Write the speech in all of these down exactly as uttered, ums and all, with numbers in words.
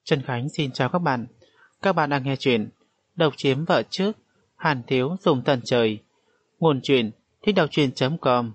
Trần Khánh xin chào các bạn. Các bạn đang nghe chuyện Độc chiếm vợ trước, Hàn Thiếu dùng tần trời. Nguồn truyện thích đọc truyện chấm com.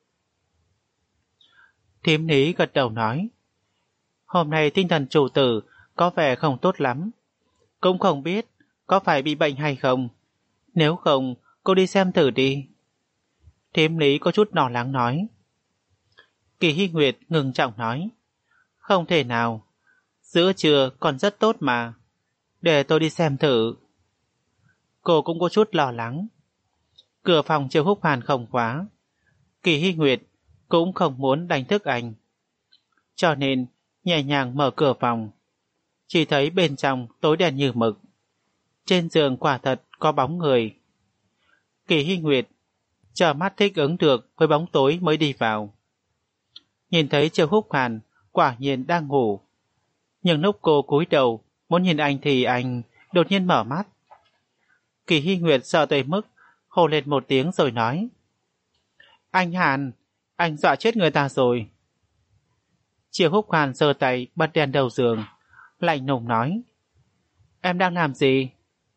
Thím Lý gật đầu nói, hôm nay tinh thần chủ tử có vẻ không tốt lắm. Cũng không biết có phải bị bệnh hay không. Nếu không, cô đi xem thử đi. Thím Lý có chút lo lắng nói. Kỳ Hy Nguyệt ngừng trọng nói, không thể nào, giữa trưa còn rất tốt mà. Để tôi đi xem thử. Cô cũng có chút lo lắng. Cửa phòng Triệu Húc Hàn không khóa. Kỳ Hy Nguyệt cũng không muốn đánh thức anh, cho nên nhẹ nhàng mở cửa phòng. Chỉ thấy bên trong tối đen như mực. Trên giường quả thật có bóng người. Kỳ Hy Nguyệt chờ mắt thích ứng được với bóng tối mới đi vào. Nhìn thấy Triệu Húc Hàn quả nhiên đang ngủ. Nhưng lúc cô cúi đầu muốn nhìn anh thì anh đột nhiên mở mắt. Kỳ Hy Nguyệt sợ tới mức hô lên một tiếng rồi nói, anh Hàn, anh dọa chết người ta rồi. Triệu Húc Hàn giơ tay bật đèn đầu giường, lạnh lùng nói, em đang làm gì?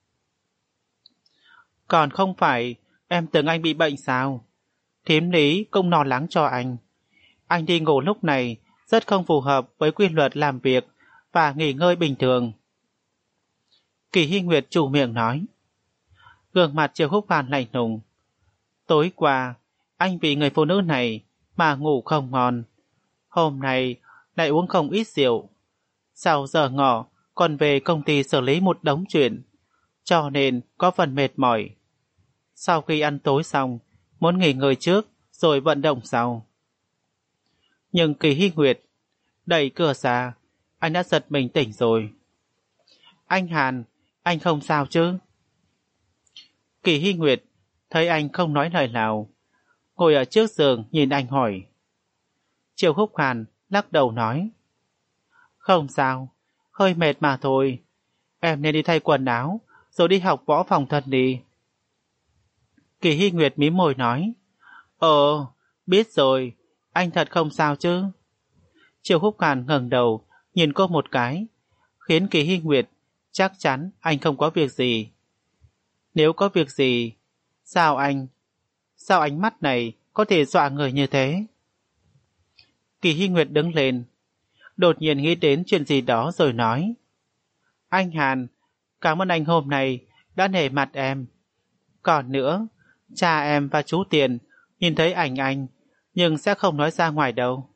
Còn không phải em tưởng anh bị bệnh sao? Thím Lý cũng lo lắng cho anh. Anh đi ngủ lúc này rất không phù hợp với quy luật làm việc và nghỉ ngơi bình thường. Kỳ Hy Nguyệt chủ miệng nói. Gương mặt Triệu Húc Hàn lạnh lùng. Tối qua anh vì người phụ nữ này mà ngủ không ngon. Hôm nay lại uống không ít rượu. Sau giờ ngọ còn về công ty xử lý một đống chuyện, cho nên có phần mệt mỏi. Sau khi ăn tối xong muốn nghỉ ngơi trước rồi vận động sau. Nhưng Kỳ Hy Nguyệt đẩy cửa ra, anh đã giật mình tỉnh rồi. Anh Hàn, anh không sao chứ? Kỳ Hy Nguyệt thấy anh không nói lời nào, ngồi ở trước giường nhìn anh hỏi. Triệu Húc Hàn lắc đầu nói, không sao, hơi mệt mà thôi. Em nên đi thay quần áo rồi đi học võ phòng thân đi. Kỳ Hy Nguyệt mím môi nói, Ờ, biết rồi, anh thật không sao chứ? Triệu Húc Hàn ngẩng đầu nhìn cô một cái, khiến Kỳ Hy Nguyệt chắc chắn anh không có việc gì. Nếu có việc gì, sao anh, sao ánh mắt này có thể dọa người như thế? Kỳ Hy Nguyệt đứng lên, đột nhiên nghĩ đến chuyện gì đó rồi nói, anh Hàn, cảm ơn anh hôm nay đã nể mặt em. Còn nữa, cha em và chú Tiền nhìn thấy ảnh anh nhưng sẽ không nói ra ngoài đâu.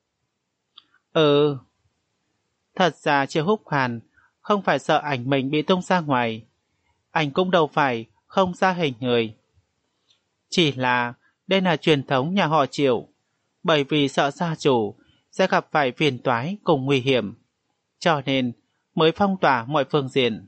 Ừ. Thật ra Triệu Húc Hàn không phải sợ ảnh mình bị tung ra ngoài. Anh cũng đâu phải không ra hình người. Chỉ là đây là truyền thống nhà họ Triệu. Bởi vì sợ gia chủ sẽ gặp phải phiền toái cùng nguy hiểm, cho nên mới phong tỏa mọi phương diện.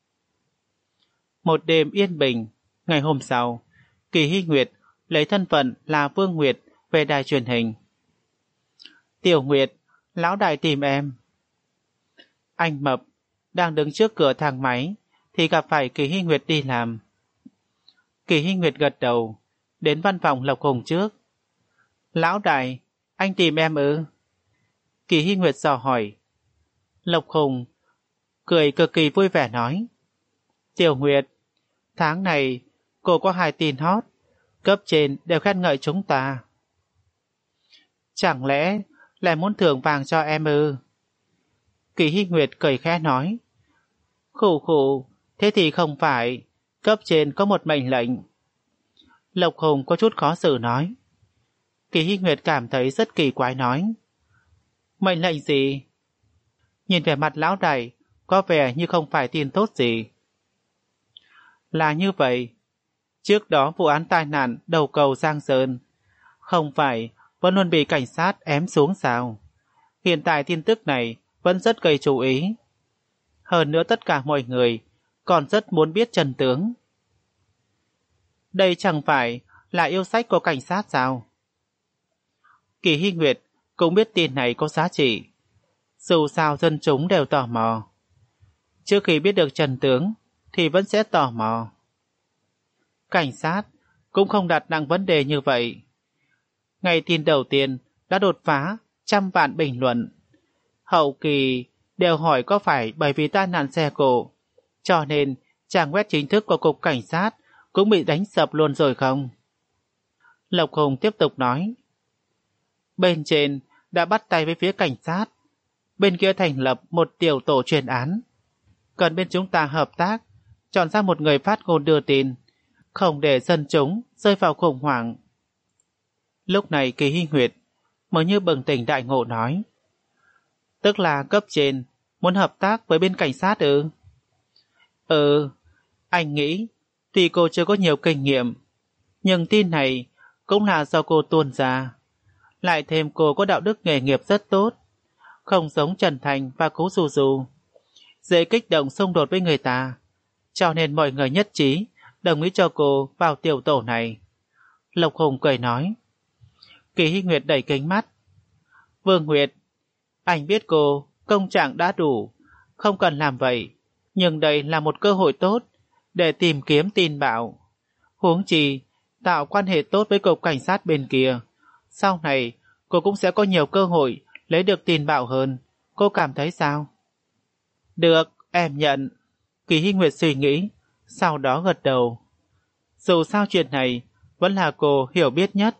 Một đêm yên bình, ngày hôm sau, Kỳ Hy Nguyệt lấy thân phận là Vương Nguyệt về đài truyền hình. Tiểu Nguyệt, lão đại tìm em. Anh Mập đang đứng trước cửa thang máy thì gặp phải Kỳ Hy Nguyệt đi làm. Kỳ Hy Nguyệt gật đầu, đến văn phòng Lộc Hùng trước. Lão đại, anh tìm em ư? Kỳ Hy Nguyệt dò hỏi. Lộc Hùng cười cực kỳ vui vẻ nói, Tiểu Nguyệt, tháng này cô có hai tin hot, cấp trên đều khen ngợi chúng ta. Chẳng lẽ lại muốn thưởng vàng cho em ư? Kỳ Hy Nguyệt cười khẽ nói, khủ khủ, thế thì không phải, cấp trên có một mệnh lệnh. Lộc Hùng có chút khó xử nói. Kỳ Hy Nguyệt cảm thấy rất kỳ quái nói, mệnh lệnh gì? Nhìn vẻ mặt lão đại có vẻ như không phải tin tốt gì. Là như vậy, trước đó vụ án tai nạn đầu cầu Giang Sơn không phải vẫn luôn bị cảnh sát ém xuống sao? Hiện tại tin tức này vẫn rất gây chú ý. Hơn nữa tất cả mọi người còn rất muốn biết chân tướng. Đây chẳng phải là yêu sách của cảnh sát sao? Kỳ Hy Nguyệt cũng biết tin này có giá trị. Dù sao dân chúng đều tò mò. Trước khi biết được chân tướng thì vẫn sẽ tò mò. Cảnh sát cũng không đặt nặng vấn đề như vậy. Ngày tin đầu tiên đã đột phá trăm vạn bình luận. Hậu kỳ đều hỏi có phải bởi vì tai nạn xe cộ, cho nên trang web chính thức của cục cảnh sát cũng bị đánh sập luôn rồi không? Lộc Hùng tiếp tục nói. Bên trên đã bắt tay với phía cảnh sát, bên kia thành lập một tiểu tổ chuyên án. Cần bên chúng ta hợp tác, chọn ra một người phát ngôn đưa tin, không để dân chúng rơi vào khủng hoảng. Lúc này Kỳ Hy Nguyệt mới như bừng tỉnh đại ngộ nói. Tức là cấp trên muốn hợp tác với bên cảnh sát ư? Ừ, anh nghĩ tuy cô chưa có nhiều kinh nghiệm, nhưng tin này cũng là do cô tuôn ra. Lại thêm cô có đạo đức nghề nghiệp rất tốt, không giống Trần Thành và Cố Du Du, dễ kích động xung đột với người ta, cho nên mọi người nhất trí đồng ý cho cô vào tiểu tổ này. Lộc Hùng cười nói. Kỳ Hy Nguyệt đẩy kính mắt. Vương Nguyệt, anh biết cô công trạng đã đủ, không cần làm vậy, nhưng đây là một cơ hội tốt để tìm kiếm tin bạo. Huống chi tạo quan hệ tốt với cục cảnh sát bên kia, sau này cô cũng sẽ có nhiều cơ hội lấy được tin bạo hơn. Cô cảm thấy sao? Được, em nhận. Kỳ Hy Nguyệt suy nghĩ, sau đó gật đầu. Dù sao chuyện này vẫn là cô hiểu biết nhất.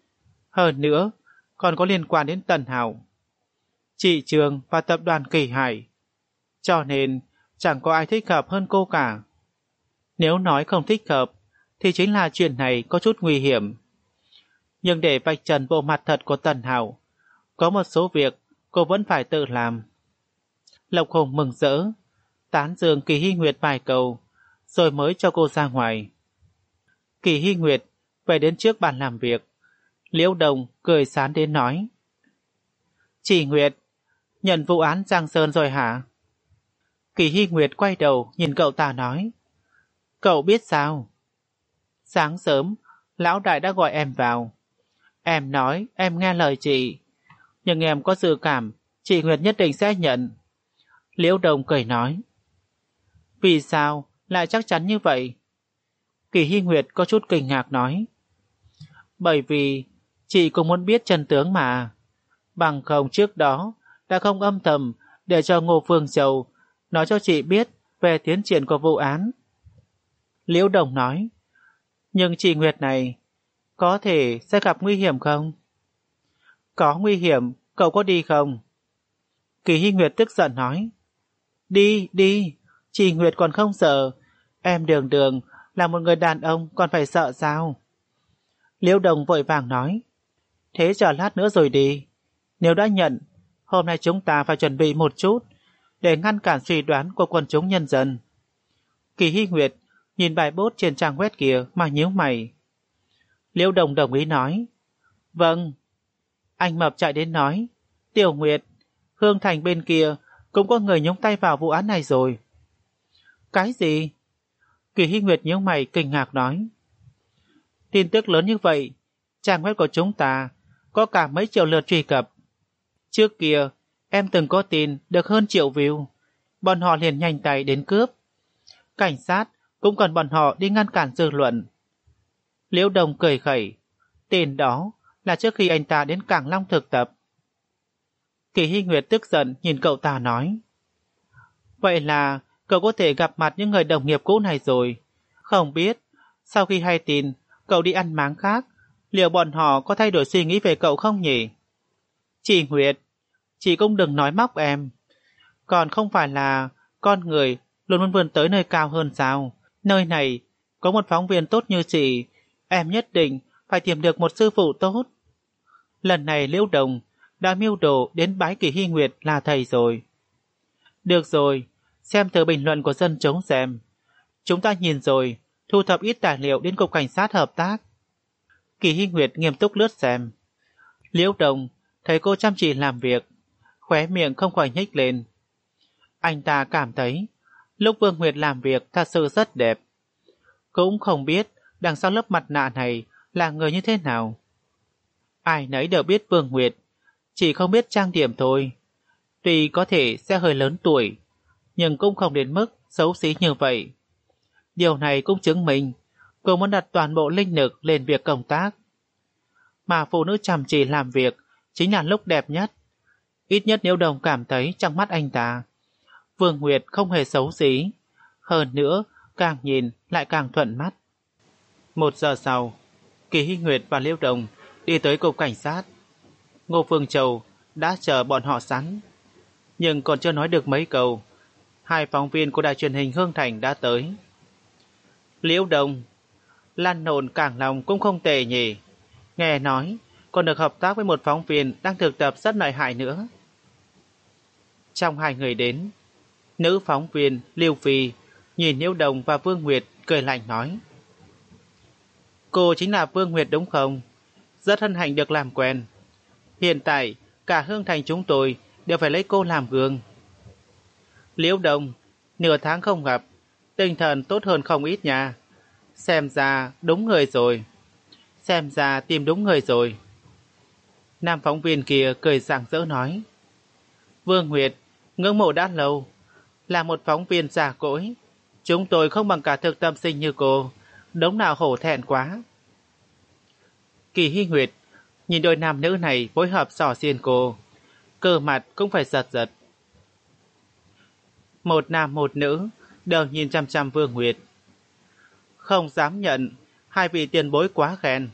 Hơn nữa, còn có liên quan đến Tần Hạo, chị Trường và tập đoàn Kỳ Hải. Cho nên chẳng có ai thích hợp hơn cô cả. Nếu nói không thích hợp, thì chính là chuyện này có chút nguy hiểm. Nhưng để vạch trần bộ mặt thật của Tần Hạo, có một số việc cô vẫn phải tự làm. Lộc Hùng mừng rỡ, tán dương Kỳ Hy Nguyệt vài câu, rồi mới cho cô ra ngoài. Kỳ Hy Nguyệt về đến trước bàn làm việc. Liễu Đồng cười sán đến nói. Chị Nguyệt, nhận vụ án Giang Sơn rồi hả? Kỳ Hy Nguyệt quay đầu nhìn cậu ta nói. Cậu biết sao? Sáng sớm, lão đại đã gọi em vào. Em nói em nghe lời chị, nhưng em có dự cảm chị Nguyệt nhất định sẽ nhận. Liễu Đồng cười nói. Vì sao lại chắc chắn như vậy? Kỳ Hy Nguyệt có chút kinh ngạc nói. Bởi vì chị cũng muốn biết chân tướng mà. Bằng không trước đó đã không âm thầm để cho Ngô Phương Châu nói cho chị biết về tiến triển của vụ án. Liễu Đồng nói. Nhưng chị Nguyệt này có thể sẽ gặp nguy hiểm không? Có nguy hiểm, cậu có đi không? Kỳ Hy Nguyệt tức giận nói. Đi, đi, chị Nguyệt còn không sợ. Em đường đường là một người đàn ông còn phải sợ sao? Liễu Đồng vội vàng nói. Thế chờ lát nữa rồi đi. Nếu đã nhận, hôm nay chúng ta phải chuẩn bị một chút để ngăn cản suy đoán của quần chúng nhân dân. Kỳ Hy Nguyệt nhìn bài bút trên trang web kia mà nhíu mày. Liễu Đồng đồng ý nói. Vâng. Anh Mập chạy đến nói. Tiểu Nguyệt, Hương Thành bên kia cũng có người nhúng tay vào vụ án này rồi. Cái gì? Kỳ Hy Nguyệt nhíu mày kinh ngạc nói. Tin tức lớn như vậy, trang web của chúng ta có cả mấy triệu lượt truy cập. Trước kia, em từng có tin được hơn triệu view. Bọn họ liền nhanh tay đến cướp. Cảnh sát cũng cần bọn họ đi ngăn cản dư luận. Liễu Đồng cười khẩy. Tin đó là trước khi anh ta đến Cảng Long thực tập. Kỳ Hy Nguyệt tức giận nhìn cậu ta nói. Vậy là cậu có thể gặp mặt những người đồng nghiệp cũ này rồi. Không biết, sau khi hay tin cậu đi ăn máng khác, liệu bọn họ có thay đổi suy nghĩ về cậu không nhỉ? Chị Nguyệt, chị cũng đừng nói móc em. Còn không phải là con người luôn muốn vươn tới nơi cao hơn sao? Nơi này có một phóng viên tốt như chị, em nhất định phải tìm được một sư phụ tốt. Lần này Liễu Đồng đã mưu đồ đến bái Kỳ Hy Nguyệt là thầy rồi. Được rồi, xem từ bình luận của dân chúng xem. Chúng ta nhìn rồi, thu thập ít tài liệu đến cục cảnh sát hợp tác. Kỳ Hy Nguyệt nghiêm túc lướt xem. Liễu Đồng thấy cô chăm chỉ làm việc, khóe miệng không khỏi nhếch lên. Anh ta cảm thấy lúc Vương Nguyệt làm việc thật sự rất đẹp. Cũng không biết đằng sau lớp mặt nạ này là người như thế nào. Ai nấy đều biết Vương Nguyệt, chỉ không biết trang điểm thôi. Tuy có thể sẽ hơi lớn tuổi, nhưng cũng không đến mức xấu xí như vậy. Điều này cũng chứng minh cô muốn đặt toàn bộ linh lực lên việc công tác. Mà phụ nữ chăm chỉ làm việc chính là lúc đẹp nhất. Ít nhất Liễu Đồng cảm thấy trong mắt anh ta, Vương Nguyệt không hề xấu xí. Hơn nữa, càng nhìn lại càng thuận mắt. Một giờ sau, Kỳ Hy Nguyệt và Liễu Đồng đi tới cục cảnh sát. Ngô Phương Châu đã chờ bọn họ sẵn. Nhưng còn chưa nói được mấy câu, hai phóng viên của đài truyền hình Hương Thành đã tới. Liễu Đồng, Lan Nồn Cảng Long cũng không tệ nhỉ. Nghe nói còn được hợp tác với một phóng viên đang thực tập rất lợi hại nữa. Trong hai người đến, nữ phóng viên Lưu Phi nhìn Liễu Đồng và Vương Nguyệt cười lạnh nói: Cô chính là Vương Nguyệt đúng không? Rất hân hạnh được làm quen. Hiện tại cả Hương Thành chúng tôi đều phải lấy cô làm gương. Liễu Đồng, nửa tháng không gặp, tinh thần tốt hơn không ít nha. Xem ra đúng người rồi. Xem ra tìm đúng người rồi. Nam phóng viên kia cười rạng rỡ nói: Vương Nguyệt, ngưỡng mộ đã lâu. Là một phóng viên già cỗi, chúng tôi không bằng cả thực tập sinh như cô. Đống nào hổ thẹn quá. Kỳ Hy Nguyệt nhìn đôi nam nữ này phối hợp xỏ xiên cô, cơ mặt cũng phải giật giật. Một nam một nữ đều nhìn chăm chăm Vương Nguyệt, không dám nhận hai vị tiền bối quá khen.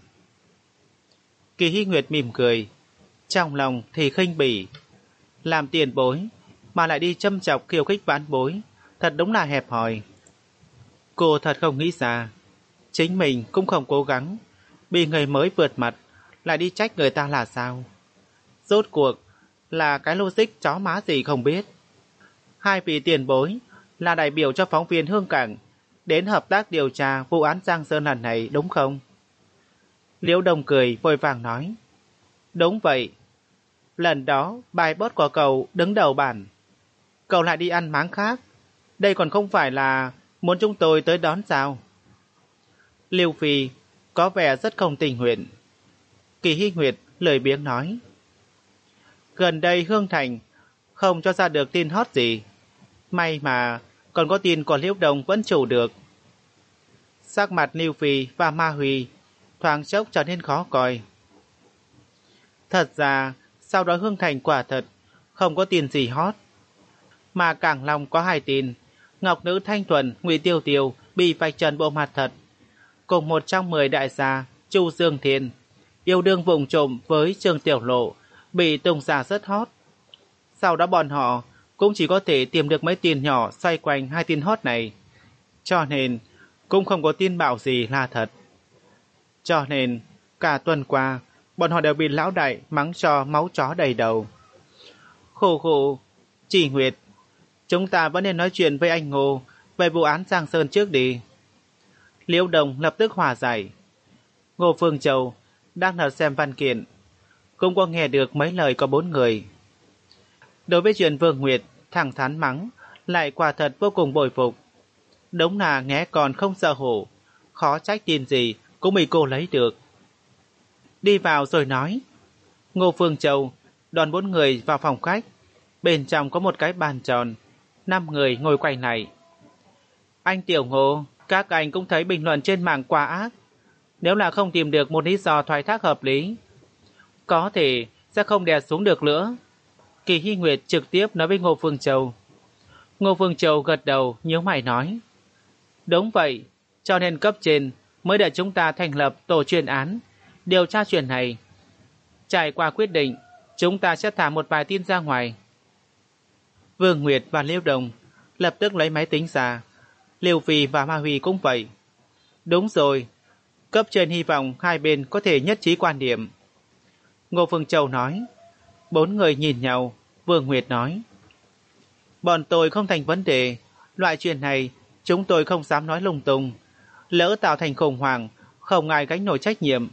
Kỳ Hy Nguyệt mỉm cười, trong lòng thì khinh bỉ. Làm tiền bối mà lại đi châm chọc khiêu khích vãn bối, thật đúng là hẹp hòi. Cô thật không nghĩ ra, chính mình cũng không cố gắng, bị người mới vượt mặt lại đi trách người ta là sao. Rốt cuộc là cái logic chó má gì không biết. Hai vị tiền bối là đại biểu cho phóng viên Hương Cảng đến hợp tác điều tra vụ án Giang Sơn lần này đúng không? Liễu Đồng cười vội vàng nói: Đúng vậy. Lần đó bài bot của cậu đứng đầu bản, cậu lại đi ăn máng khác. Đây còn không phải là muốn chúng tôi tới đón sao? Lưu Phi có vẻ rất không tình nguyện. Kỳ Hy Nguyệt lười biếng nói: Gần đây Hương Thành không cho ra được tin hot gì. May mà còn có tin của Liễu Đồng vẫn chủ được. Sắc mặt Lưu Phi và Ma Huy thoáng chốc trở nên khó coi. Thật ra sau đó Hương Thành quả thật không có tin gì hot, mà Cảng Long có hai tin: Ngọc Nữ Thanh Thuần Ngụy Tiêu Tiêu bị vạch trần bộ mặt thật, cùng một trong mười đại gia Chu Dương Thiên yêu đương vụng trộm với Trương Tiểu Lộ bị tung ra rất hot. Sau đó bọn họ cũng chỉ có thể tìm được mấy tin nhỏ xoay quanh hai tin hot này, cho nên cũng không có tin bảo gì là thật. Cho nên cả tuần qua bọn họ đều bị lão đại mắng cho máu chó đầy đầu. Khổ khổ, Chỉ Nguyệt, chúng ta vẫn nên nói chuyện với anh Ngô về vụ án Giang Sơn trước đi. Liễu Đồng lập tức hòa giải. Ngô Phương Châu đang lật xem văn kiện, cũng có nghe được mấy lời có bốn người. Đối với chuyện Vương Nguyệt thẳng thắn mắng, lại quả thật vô cùng bội phục. Đúng là nghe còn không sợ hổ, khó trách tin gì cũng bị cô lấy được. Đi vào rồi nói. Ngô Phương Châu đón bốn người vào phòng khách. Bên trong có một cái bàn tròn, năm người ngồi quanh lại. Anh Tiểu Ngô, các anh cũng thấy bình luận trên mạng quá ác. Nếu là không tìm được một lý do thoái thác hợp lý, có thể sẽ không đè xuống được nữa. Kỳ Hy Nguyệt trực tiếp nói với Ngô Phương Châu. Ngô Phương Châu gật đầu nhíu mày nói: Đúng vậy, cho nên cấp trên mới để chúng ta thành lập tổ chuyên án điều tra chuyện này. Trải qua quyết định, chúng ta sẽ thả một vài tin ra ngoài. Vương Nguyệt và Liễu Đồng lập tức lấy máy tính ra. Liêu Phi và Ma Huy cũng vậy. Đúng rồi, cấp trên hy vọng hai bên có thể nhất trí quan điểm. Ngô Phương Châu nói. Bốn người nhìn nhau. Vương Nguyệt nói: Bọn tôi không thành vấn đề. Loại chuyện này chúng tôi không dám nói lung tung. Lỡ tạo thành khủng hoảng, không ai gánh nổi trách nhiệm.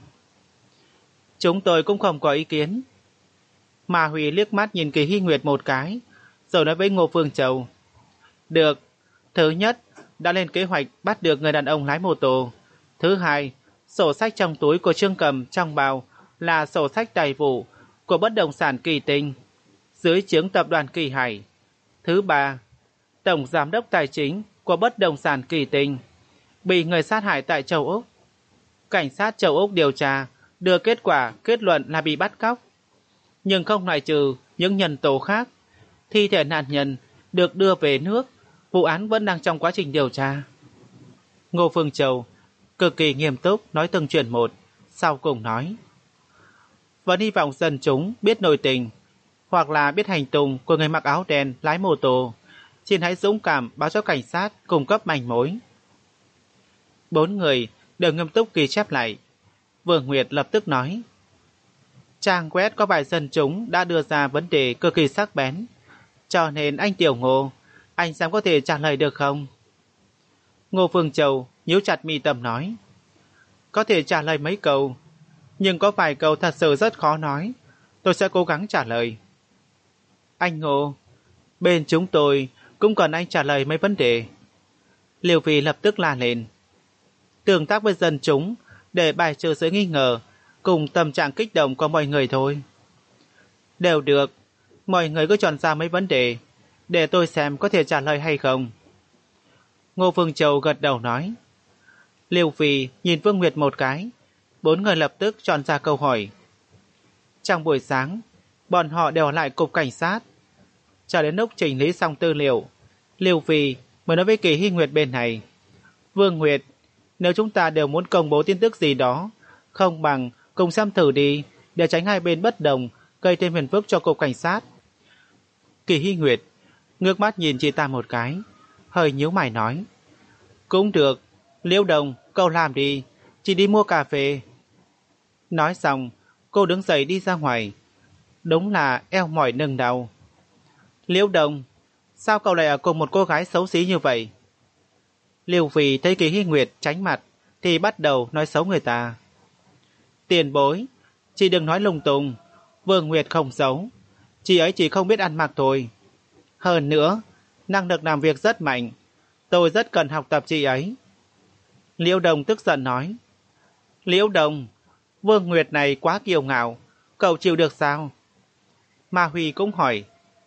Chúng tôi cũng không có ý kiến. Ma Huy liếc mắt nhìn Kỳ Hy Nguyệt một cái, rồi nói với Ngô Phương Châu: Được, thứ nhất, đã lên kế hoạch bắt được người đàn ông lái mô tô. Thứ hai, sổ sách trong túi của Trương Cầm trong bao là sổ sách tài vụ của bất động sản Kỳ Tinh, dưới trướng tập đoàn Kỳ Hải. Thứ ba, tổng giám đốc tài chính của bất động sản Kỳ Tinh bị người sát hại tại châu Úc. Cảnh sát châu Úc điều tra đưa kết quả kết luận là bị bắt cóc, nhưng không loại trừ những nhân tố khác. Thi thể nạn nhân được đưa về nước, vụ án vẫn đang trong quá trình điều tra. Ngô Phương Châu cực kỳ nghiêm túc nói từng chuyện một, sau cùng nói: vẫn hy vọng dân chúng biết nội tình, hoặc là biết hành tung của người mặc áo đen lái mô tô. Xin hãy dũng cảm báo cho cảnh sát cung cấp manh mối. Bốn người đều nghiêm túc ghi chép lại. Vương Nguyệt lập tức nói: trang web có vài dân chúng đã đưa ra vấn đề cực kỳ sắc bén, cho nên anh Tiểu Ngô, anh dám có thể trả lời được không? Ngô Phương Châu nhíu chặt mi tâm nói: có thể trả lời mấy câu, nhưng có vài câu thật sự rất khó nói, tôi sẽ cố gắng trả lời. Anh Ngô, bên chúng tôi cũng cần anh trả lời mấy vấn đề. Liêu Phi lập tức la lên: tương tác với dân chúng để bài trừ sự nghi ngờ cùng tâm trạng kích động của mọi người thôi. Đều được, mọi người cứ chọn ra mấy vấn đề để tôi xem có thể trả lời hay không. Ngô Phương Châu gật đầu nói. Liêu Phi nhìn Vương Nguyệt một cái, bốn người lập tức chọn ra câu hỏi. Trong buổi sáng, bọn họ đều ở lại cục cảnh sát. Cho đến lúc chỉnh lý xong tư liệu, Liêu Phi mới nói với Kỳ Hy Nguyệt bên này: Vương Nguyệt, nếu chúng ta đều muốn công bố tin tức gì đó, không bằng cùng xem thử đi, để tránh hai bên bất đồng gây thêm phiền phức cho cục cảnh sát. Kỳ Hy Nguyệt ngước mắt nhìn chị ta một cái, hơi nhíu mày nói: cũng được, Liễu Đồng, cậu làm đi, chị đi mua cà phê. Nói xong, cô đứng dậy đi ra ngoài. Đúng là eo mỏi nâng đau. Liễu Đồng, sao cậu lại ở cùng một cô gái xấu xí như vậy? Liêu Phi thấy Kỳ Hy Nguyệt tránh mặt thì bắt đầu nói xấu người ta. Tiền bối, chị đừng nói lung tung, Vương Nguyệt không xấu, chị ấy chỉ không biết ăn mặc thôi. Hơn nữa, năng lực làm việc rất mạnh, tôi rất cần học tập chị ấy. Liễu Đồng tức giận nói. Liễu Đồng, Vương Nguyệt này quá kiêu ngạo, cậu chịu được sao? Ma Huy cũng hỏi.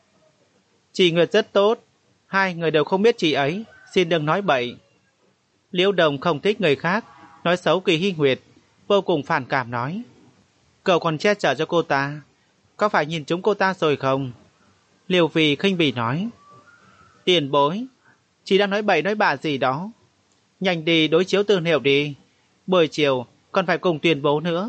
Chị Nguyệt rất tốt, hai người đều không biết chị ấy, xin đừng nói bậy. Liễu Đồng không thích người khác nói xấu Kỳ Hy Nguyệt, vô cùng phản cảm nói. Cậu còn che chở cho cô ta, có phải nhìn trúng cô ta rồi không? Liêu Phi khinh bỉ nói. Tiền bối, chị đang nói bậy nói bạ gì đó. Nhanh đi đối chiếu tư liệu đi, buổi chiều còn phải cùng tuyên bố nữa.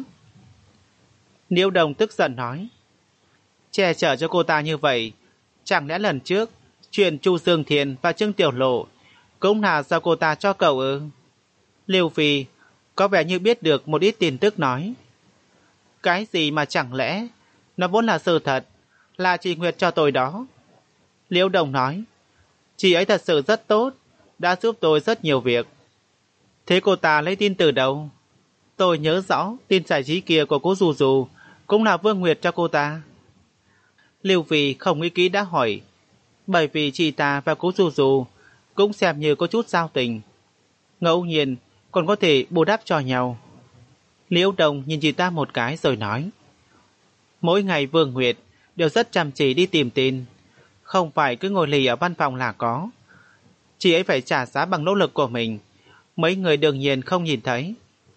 Liễu Đồng tức giận nói. Che chở cho cô ta như vậy, chẳng lẽ lần trước chuyện Chu Dương Thiền và Trương Tiểu Lộ cũng là do cô ta cho cậu ư? Liêu Phi có vẻ như biết được một ít tin tức nói. Cái gì mà chẳng lẽ, nó vốn là sự thật, là chị Nguyệt cho tôi đó. Liễu Đồng nói. Chị ấy thật sự rất tốt, đã giúp tôi rất nhiều việc. Thế cô ta lấy tin từ đâu? Tôi nhớ rõ tin giải trí kia của cô Dù Dù cũng là Vương Nguyệt cho cô ta. Liêu Phi không nghĩ kỹ đã hỏi, bởi vì chị ta và cô Dù Dù cũng xem như có chút giao tình, ngẫu nhiên còn có thể bù đắp cho nhau. Liễu Đồng nhìn chị ta một cái rồi nói. Mỗi ngày Vương Nguyệt đều rất chăm chỉ đi tìm tin, không phải cứ ngồi lì ở văn phòng là có. Chị ấy phải trả giá bằng nỗ lực của mình, mấy người đương nhiên không nhìn thấy.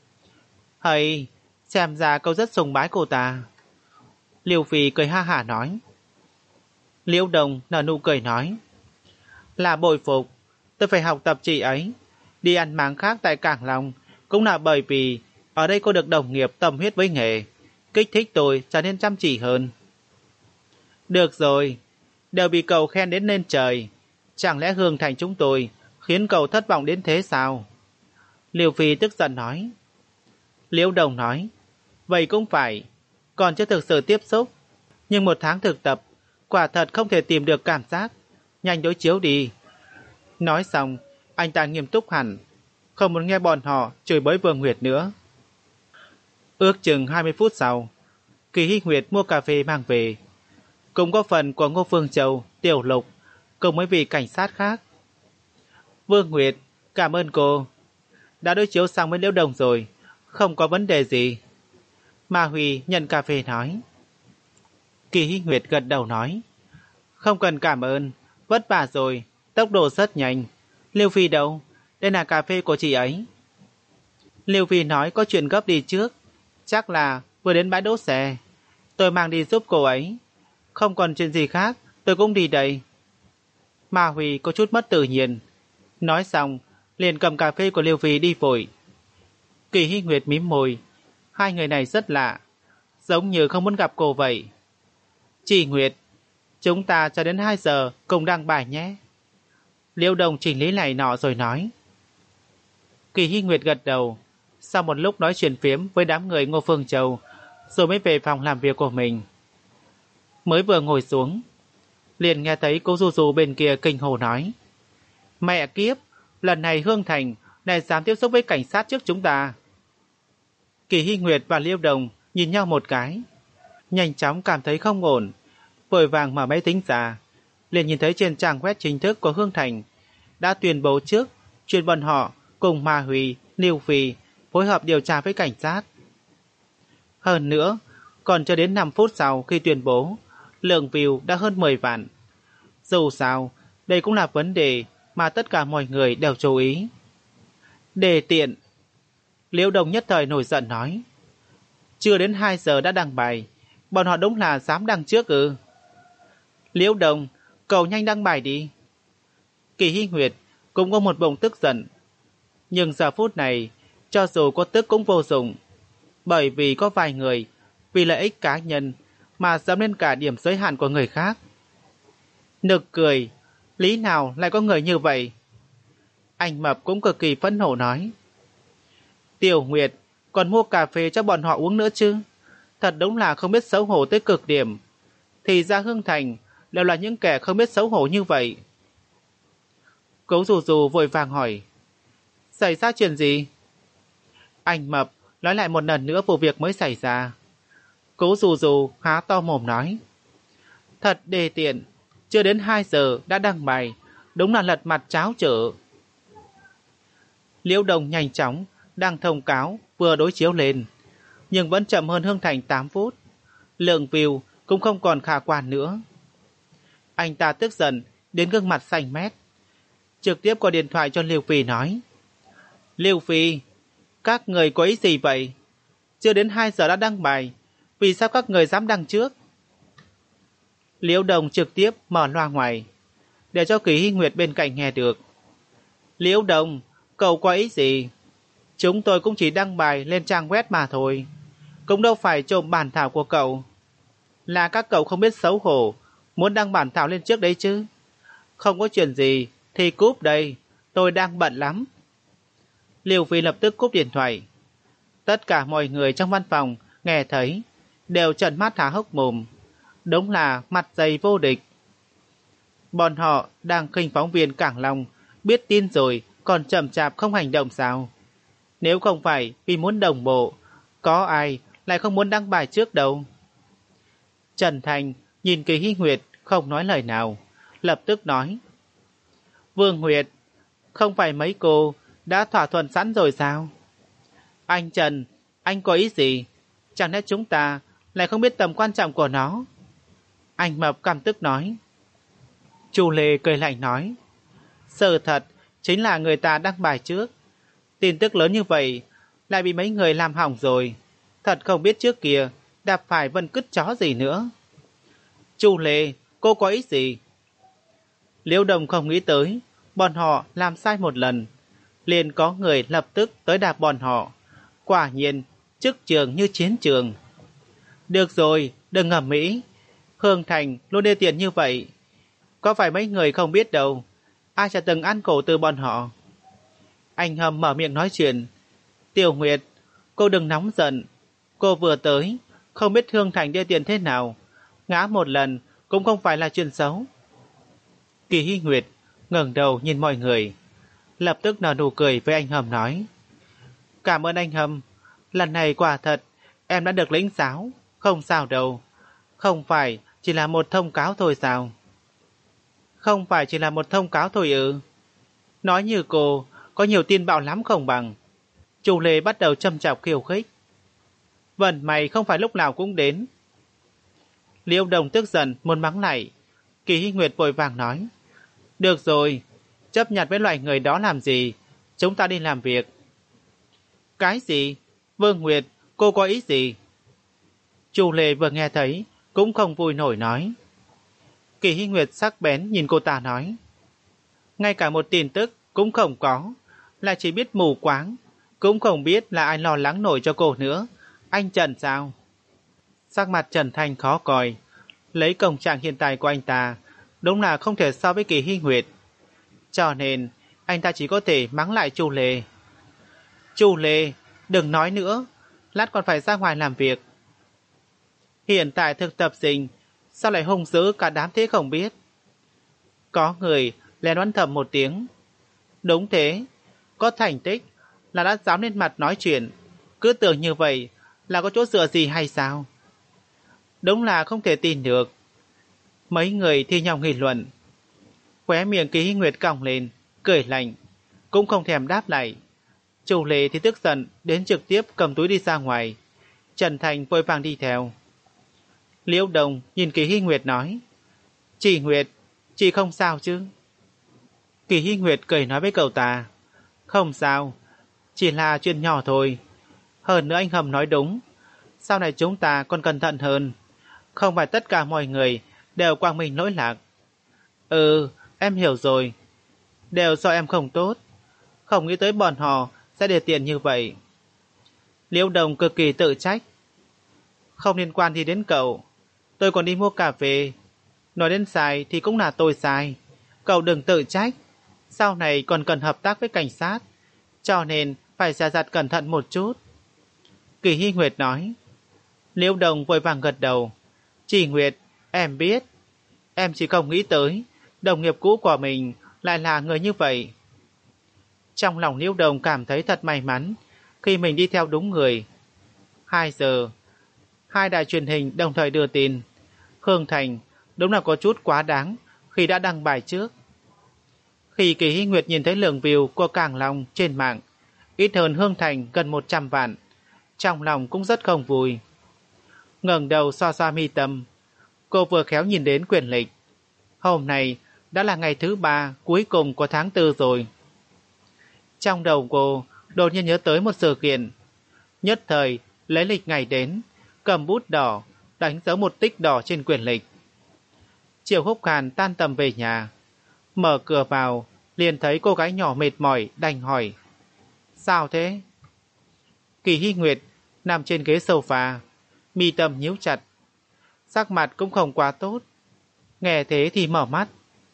Hay, xem ra cậu rất sùng bái cô ta. Liêu Phi cười ha hả nói. Liễu Đồng nở nụ cười nói. Là bội phục, tôi phải học tập chị ấy. Đi ăn máng khác tại Cảng Long cũng là bởi vì ở đây cô được đồng nghiệp tâm huyết với nghề, kích thích tôi trở nên chăm chỉ hơn. Được rồi, đều bị cậu khen đến lên trời, chẳng lẽ Hương Thành chúng tôi khiến cậu thất vọng đến thế sao? Liêu Phi tức giận nói. Liễu Đồng nói. Vậy cũng phải, còn chưa thực sự tiếp xúc, nhưng một tháng thực tập quả thật không thể tìm được cảm giác. Nhanh đối chiếu đi. Nói xong, anh ta nghiêm túc hẳn, không muốn nghe bọn họ chửi bới Vương Nguyệt nữa. Ước chừng hai mươi phút sau, Kỳ Hy Nguyệt mua cà phê mang về, cũng có phần của Ngô Phương Châu, Tiểu Lục cùng mấy vị cảnh sát khác. Vương Nguyệt, cảm ơn cô. Đã đối chiếu xong với Liễu Đồng rồi, không có vấn đề gì. Ma Huy nhận cà phê nói. Kỳ Hy Nguyệt gật đầu nói. Không cần cảm ơn, vất vả rồi, tốc độ rất nhanh. Liêu Phi đâu? Đây là cà phê của chị ấy. Liêu Phi nói có chuyện gấp đi trước, chắc là vừa đến bãi đỗ xe. Tôi mang đi giúp cô ấy. Không còn chuyện gì khác, tôi cũng đi đây. Ma Huy có chút mất tự nhiên. Nói xong, liền cầm cà phê của Liêu Phi đi vội. Kỳ Hy Nguyệt mím môi. Hai người này rất lạ, giống như không muốn gặp cô vậy. Chị Nguyệt, chúng ta cho đến hai giờ cùng đăng bài nhé. Liêu Đồng chỉnh lý này nọ rồi nói. Kỳ Hy Nguyệt gật đầu. Sau một lúc nói chuyện phiếm với đám người Ngô Phương Châu, rồi mới về phòng làm việc của mình. Mới vừa ngồi xuống, liền nghe thấy cô Du Du bên kia kinh hồ nói. Mẹ kiếp, lần này Hương Thành lại dám tiếp xúc với cảnh sát trước chúng ta. Kỳ Hy Nguyệt và Liêu Đồng nhìn nhau một cái, nhanh chóng cảm thấy không ổn, vội vàng mở máy tính ra, liền nhìn thấy trên trang web chính thức của Hương Thành đã tuyên bố trước chuyện bọn họ cùng Ma Huy, Liêu Phi phối hợp điều tra với cảnh sát. Hơn nữa, còn cho đến năm phút sau khi tuyên bố, lượng view đã hơn mười vạn. Dù sao, đây cũng là vấn đề mà tất cả mọi người đều chú ý. Đề tiện. Liễu Đồng nhất thời nổi giận nói. Chưa đến hai giờ đã đăng bài, bọn họ đúng là dám đăng trước ư? Liễu Đồng, cậu nhanh đăng bài đi. Kỳ Hy Nguyệt cũng có một bụng tức giận. Nhưng giờ phút này, cho dù có tức cũng vô dụng. Bởi vì có vài người vì lợi ích cá nhân mà dám lên cả điểm giới hạn của người khác. Nực cười, lý nào lại có người như vậy? Anh Mập cũng cực kỳ phẫn nộ nói. Tiểu Nguyệt còn mua cà phê cho bọn họ uống nữa chứ? Thật đúng là không biết xấu hổ tới cực điểm. Thì ra Hương Thành đều là những kẻ không biết xấu hổ như vậy. Cố Dù Dù vội vàng hỏi. Xảy ra chuyện gì? Anh Mập nói lại một lần nữa vụ việc mới xảy ra. Cố Dù Dù há to mồm nói. Thật đề tiện, chưa đến hai giờ đã đăng bài, đúng là lật mặt cháo trở. Liễu Đồng nhanh chóng đăng thông cáo vừa đối chiếu lên, nhưng vẫn chậm hơn Hương Thành tám phút. Lượng view cũng không còn khả quan nữa. Anh ta tức giận đến gương mặt xanh mét, trực tiếp gọi điện thoại cho Liêu Phi nói. Liêu Phi, các người có ý gì vậy? Chưa đến hai giờ đã đăng bài, vì sao các người dám đăng trước? Liễu Đồng trực tiếp mở loa ngoài, để cho Kỳ Hy Nguyệt bên cạnh nghe được. Liễu Đồng, cậu có ý gì? Chúng tôi cũng chỉ đăng bài lên trang web mà thôi, cũng đâu phải trộm bản thảo của cậu. Là các cậu không biết xấu hổ, muốn đăng bản thảo lên trước đấy chứ. Không có chuyện gì thì cúp đây, tôi đang bận lắm. Liêu Phi lập tức cúp điện thoại. Tất cả mọi người trong văn phòng nghe thấy đều trợn mắt há hốc mồm. Đúng là mặt dày vô địch. Bọn họ đang khinh phóng viên Cảng Long biết tin rồi còn chậm chạp không hành động sao? Nếu không phải vì muốn đồng bộ, có ai lại không muốn đăng bài trước đâu? Trần Thành nhìn Kỳ Hy Nguyệt không nói lời nào, lập tức nói. Vương Nguyệt, không phải mấy cô đã thỏa thuận sẵn rồi sao? Anh Trần, anh có ý gì? Chẳng lẽ chúng ta lại không biết tầm quan trọng của nó? Anh Mập căm tức nói. Chu Lê cười lạnh nói. Sự thật chính là người ta đăng bài trước. Tin tức lớn như vậy lại bị mấy người làm hỏng rồi. Thật không biết trước kia đạp phải vân cứt chó gì nữa. Chu Lê, cô có ý gì? Liễu Đồng không nghĩ tới bọn họ làm sai một lần, liền có người lập tức tới đạp bọn họ. Quả nhiên chức trường như chiến trường. Được rồi, đừng ầm ĩ. Hương Thành luôn đê tiện như vậy, có phải mấy người không biết đâu. Ai sẽ từng ăn cổ từ bọn họ? Anh Hầm mở miệng nói chuyện. Tiểu Nguyệt, cô đừng nóng giận. Cô vừa tới, không biết Hương Thành đê tiện thế nào. Ngã một lần cũng không phải là chuyện xấu. Kỳ Hy Nguyệt ngẩng đầu nhìn mọi người, lập tức nở nụ cười với anh Hầm nói. Cảm ơn anh Hầm, lần này quả thật em đã được lĩnh giáo. Không sao đâu. Không phải chỉ là một thông cáo thôi sao? Không phải chỉ là một thông cáo thôi ư? Nói như cô có nhiều tin bạo lắm không bằng. Chu Lê bắt đầu châm chọc khiêu khích. Vận may không phải lúc nào cũng đến. Liễu Đồng tức giận muốn mắng lại. Kỳ Hy Nguyệt vội vàng nói. Được rồi, chấp nhận với loại người đó làm gì? Chúng ta đi làm việc. Cái gì? Vương Nguyệt, cô có ý gì? Chu Lê vừa nghe thấy cũng không vui nổi nói. Kỳ Hy Nguyệt sắc bén nhìn cô ta nói. Ngay cả một tin tức cũng không có, là chỉ biết mù quáng, cũng không biết là ai lo lắng nổi cho cô nữa. Anh Trần sao? Sắc mặt Trần Thanh khó coi, lấy công trạng hiện tại của anh ta, đúng là không thể so với Kỳ Hy Nguyệt. Cho nên, anh ta chỉ có thể mắng lại Chu Lê. Chu Lê, đừng nói nữa, lát còn phải ra ngoài làm việc. Hiện tại thực tập sinh, sao lại hung dữ cả đám thế không biết? Có người lén đoán thầm một tiếng. Đúng thế, có thành tích là đã dám lên mặt nói chuyện, cứ tưởng như vậy là có chỗ dựa gì hay sao? Đúng là không thể tin được. Mấy người thi nhau nghị luận. Khóe miệng Kỳ Hy Nguyệt cong lên, cười lạnh, cũng không thèm đáp lại. Chu Lê thì tức giận đến trực tiếp cầm túi đi ra ngoài. Trần Thành vội vàng đi theo. Liễu Đồng nhìn Kỳ Hy Nguyệt nói, chị Nguyệt, chị không sao chứ? Kỳ Hy Nguyệt cười nói với cậu ta, không sao, chỉ là chuyện nhỏ thôi. Hơn nữa anh Hầm nói đúng, sau này chúng ta còn cẩn thận hơn. Không phải tất cả mọi người đều quang minh lỗi lạc. Ừ, em hiểu rồi. Đều do em không tốt, không nghĩ tới bọn họ sẽ để tiền như vậy. Liễu Đồng cực kỳ tự trách. Không liên quan gì đến cậu, tôi còn đi mua cà phê. Nói đến sai thì cũng là tôi sai, cậu đừng tự trách. Sau này còn cần hợp tác với cảnh sát, cho nên phải dè dặt cẩn thận một chút. Kỳ Hy Nguyệt nói. Liễu Đồng vội vàng gật đầu. Chị Nguyệt, em biết. Em chỉ không nghĩ tới đồng nghiệp cũ của mình lại là người như vậy. Trong lòng Liễu Đồng cảm thấy thật may mắn khi mình đi theo đúng người. Hai giờ, hai đài truyền hình đồng thời đưa tin. Hương Thành đúng là có chút quá đáng khi đã đăng bài trước. Khi Kỳ Hy Nguyệt nhìn thấy lượng view của Cảng Long trên mạng ít hơn Hương Thành gần một trăm vạn, trong lòng cũng rất không vui. Ngẩng đầu xoa xoa mi tâm, cô vừa khéo nhìn đến quyển lịch. Hôm nay đã là ngày thứ ba cuối cùng của tháng tư rồi. Trong đầu cô đột nhiên nhớ tới một sự kiện, nhất thời lấy lịch ngày đến, cầm bút đỏ đánh dấu một tích đỏ trên quyển lịch. Triệu Húc Hàn tan tầm về nhà, mở cửa vào liền thấy cô gái nhỏ mệt mỏi đành hỏi, sao thế? Kỳ Hy Nguyệt nằm trên ghế sofa, mi tâm nhíu chặt, sắc mặt cũng không quá tốt. Nghe thế thì mở mắt.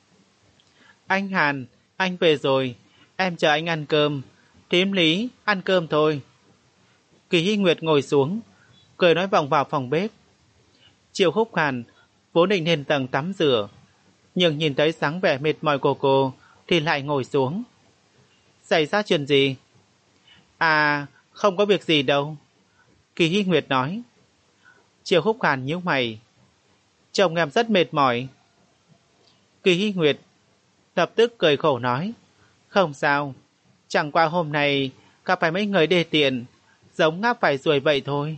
Anh Hàn, anh về rồi, em chờ anh ăn cơm. Thím Lý, ăn cơm thôi. Kỳ Hy Nguyệt ngồi xuống, cười nói vòng vào phòng bếp. Triệu Húc Hàn vốn định lên tầng tắm rửa, nhưng nhìn thấy dáng vẻ mệt mỏi của cô thì lại ngồi xuống. Xảy ra chuyện gì? À, không có việc gì đâu. Kỳ Hy Nguyệt nói. Triệu Húc Hàn nhíu mày. Chồng em rất mệt mỏi. Kỳ Hy Nguyệt lập tức cười khổ nói, không sao, chẳng qua hôm nay gặp phải mấy người đê tiện, giống ngáp phải ruồi vậy thôi.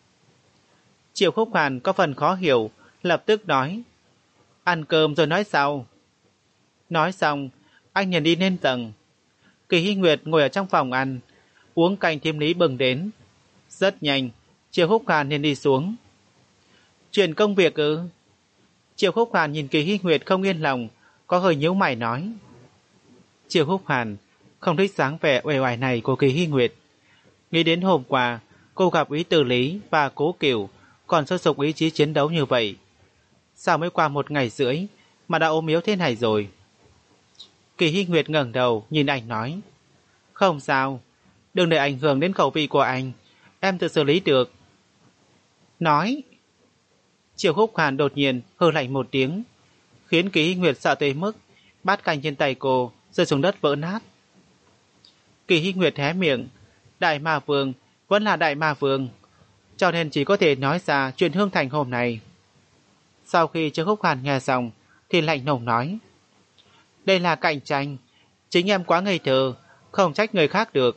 Triệu Húc Hàn có phần khó hiểu, lập tức nói, ăn cơm rồi nói sau. Nói xong, anh liền đi lên tầng. Kỳ Hy Nguyệt ngồi ở trong phòng ăn, uống canh Thiêm Lý bừng đến. Rất nhanh, Triệu Húc Hàn liền đi xuống. Chuyện công việc ư? Triệu Húc Hàn nhìn Kỳ Hy Nguyệt không yên lòng, có hơi nhíu mày nói. Triệu Húc Hàn không thích dáng vẻ uể oải này của Kỳ Hy Nguyệt. Nghĩ đến hôm qua cô gặp Úy Từ Lý và Cố Kiều còn sôi sục ý chí chiến đấu như vậy, sao mới qua một ngày rưỡi mà đã ốm yếu thế này rồi? Kỳ Hy Nguyệt ngẩng đầu nhìn anh nói, không sao, đừng để ảnh hưởng đến khẩu vị của anh, em tự xử lý được. Nói. Triệu Húc Hàn đột nhiên hừ lạnh một tiếng, khiến Kỳ Hy Nguyệt sợ tới mức bát canh trên tay cô rơi xuống đất vỡ nát. Kỳ Hy Nguyệt hé miệng, Đại Ma Vương vẫn là Đại Ma Vương, cho nên chỉ có thể nói ra chuyện Hương Thành hôm nay. Sau khi Triệu Húc Hàn nghe xong thì lạnh lùng nói, đây là cạnh tranh, chính em quá ngây thơ, không trách người khác được.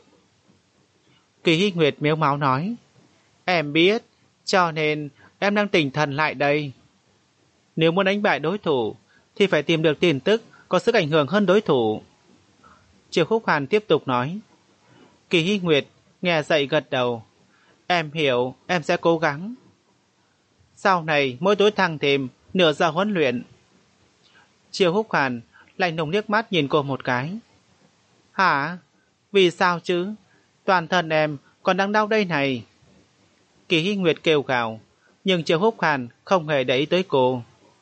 Kỳ Hy Nguyệt mếu máu nói, em biết, cho nên em đang tỉnh thần lại đây. Nếu muốn đánh bại đối thủ thì phải tìm được tin tức có sức ảnh hưởng hơn đối thủ. Triệu Húc Hàn tiếp tục nói. Kỳ Hy Nguyệt nghe dậy gật đầu. Em hiểu, em sẽ cố gắng. Sau này mỗi tối thăng thêm nửa giờ huấn luyện. Triệu Húc Hàn lạnh lùng liếc mắt nhìn cô một cái. Hả? Vì sao chứ? Toàn thân em còn đang đau đây này. Kỳ Hy Nguyệt kêu gào, nhưng Triệu Húc Hàn không hề để ý tới cô.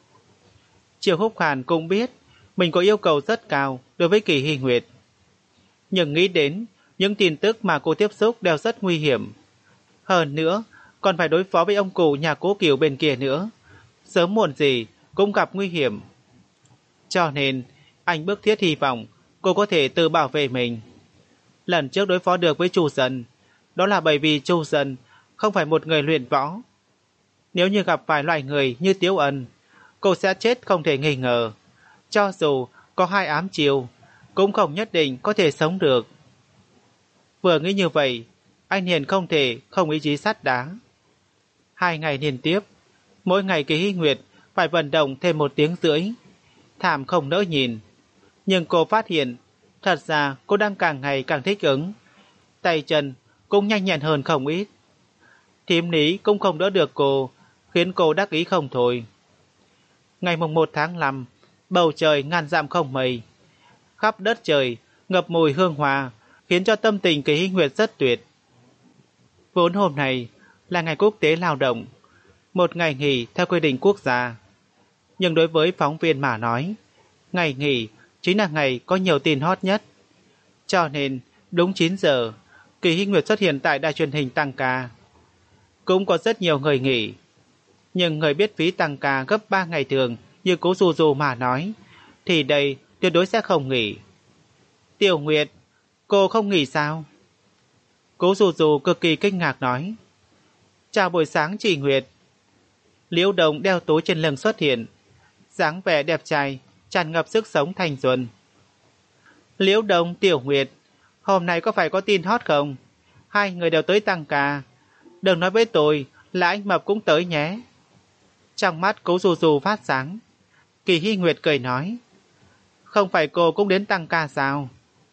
Triệu Húc Hàn cũng biết mình có yêu cầu rất cao đối với Kỳ Hy Nguyệt. Nhưng nghĩ đến những tin tức mà cô tiếp xúc đều rất nguy hiểm. Hơn nữa, còn phải đối phó với ông cụ nhà Cố Kiều bên kia nữa. Sớm muộn gì cũng gặp nguy hiểm. Cho nên, anh bức thiết hy vọng cô có thể tự bảo vệ mình. Lần trước đối phó được với Chu Dân, đó là bởi vì Chu Dân không phải một người luyện võ. Nếu như gặp phải loại người như Tiếu Ân, cô sẽ chết không thể nghi ngờ. Cho dù có hai ám chiêu, cũng không nhất định có thể sống được. Vừa nghĩ như vậy, anh liền không thể không ý chí sắt đá. Hai ngày liên tiếp, mỗi ngày Kỳ Hy Nguyệt phải vận động thêm một tiếng rưỡi. Thảm không nỡ nhìn. Nhưng cô phát hiện, thật ra cô đang càng ngày càng thích ứng. Tay chân cũng nhanh nhẹn hơn không ít. Thím Lý cũng không đỡ được cô, khiến cô đắc ý không thôi. Ngày mùng một tháng năm, bầu trời ngàn dặm không mây. Khắp đất trời ngập mùi hương hoa, khiến cho tâm tình Kỳ Hy Nguyệt rất tuyệt. Vốn hôm nay là ngày quốc tế lao động, một ngày nghỉ theo quy định quốc gia. Nhưng đối với phóng viên mà nói, ngày nghỉ chính là ngày có nhiều tin hot nhất. Cho nên, đúng chín giờ, Kỳ Hy Nguyệt xuất hiện tại đài truyền hình tăng ca. Cũng có rất nhiều người nghỉ. Nhưng người biết phí tăng ca gấp ba ngày thường như Cố Du Du mà nói, thì đây tuyệt đối sẽ không nghỉ. Tiểu Nguyệt, cô không nghỉ sao? Cố Du Du cực kỳ kinh ngạc nói. Chào buổi sáng chị Nguyệt. Liễu Đồng đeo túi trên lưng xuất hiện, dáng vẻ đẹp trai, tràn ngập sức sống thanh xuân. Liễu Đồng, Tiểu Nguyệt, hôm nay có phải có tin hot không? Hai người đều tới tăng ca. Đừng nói với tôi là anh Mập cũng tới nhé. Trong mắt Cố Du Du phát sáng. Kỳ Hy Nguyệt cười nói. Không phải cô cũng đến tăng ca sao?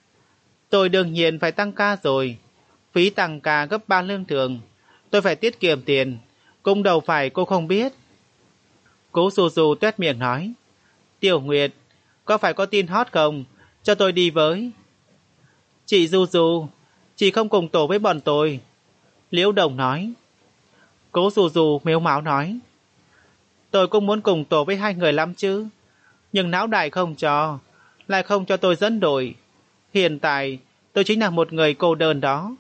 Tôi đương nhiên phải tăng ca rồi. Phí tăng ca gấp ba lương thường. Tôi phải tiết kiệm tiền. Cũng đâu phải cô không biết. Cố Du Du tuét miệng nói. Tiểu Nguyệt, có phải có tin hot không? Cho tôi đi với. Chị Du Du, chị không cùng tổ với bọn tôi. Liễu Đồng nói. Cố Du Du mếu máo nói. Tôi cũng muốn cùng tổ với hai người lắm chứ. Nhưng não đại không cho, lại không cho tôi dẫn đội. Hiện tại tôi chính là một người cô đơn đó.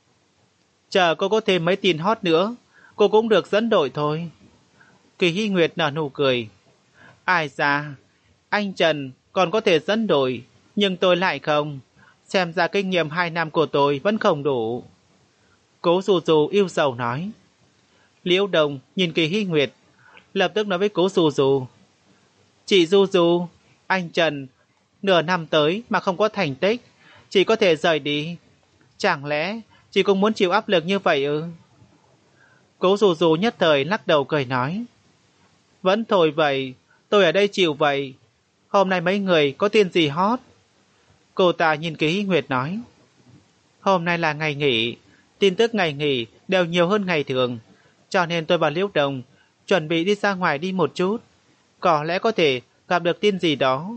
Chờ cô có thêm mấy tin hot nữa, cô cũng được dẫn đội thôi. Kỳ Hy Nguyệt nở nụ cười. Ai ra, anh Trần còn có thể dẫn đội, nhưng tôi lại không. Xem ra kinh nghiệm hai năm của tôi vẫn không đủ. Cố Du Du yêu sầu nói. Liễu Đồng nhìn Kỳ Hy Nguyệt, lập tức nói với Cố Du Du. Chị Du Du, anh Trần nửa năm tới mà không có thành tích, chị có thể rời đi. Chẳng lẽ chị cũng muốn chịu áp lực như vậy ư? Cố Du Du nhất thời lắc đầu cười nói. Vẫn thôi vậy, tôi ở đây chịu vậy. Hôm nay mấy người có tin gì hot? Cô ta nhìn Kỳ Hy Nguyệt nói. Hôm nay là ngày nghỉ, tin tức ngày nghỉ đều nhiều hơn ngày thường. Cho nên tôi và Liễu Đồng chuẩn bị đi ra ngoài đi một chút. Có lẽ có thể gặp được tin gì đó.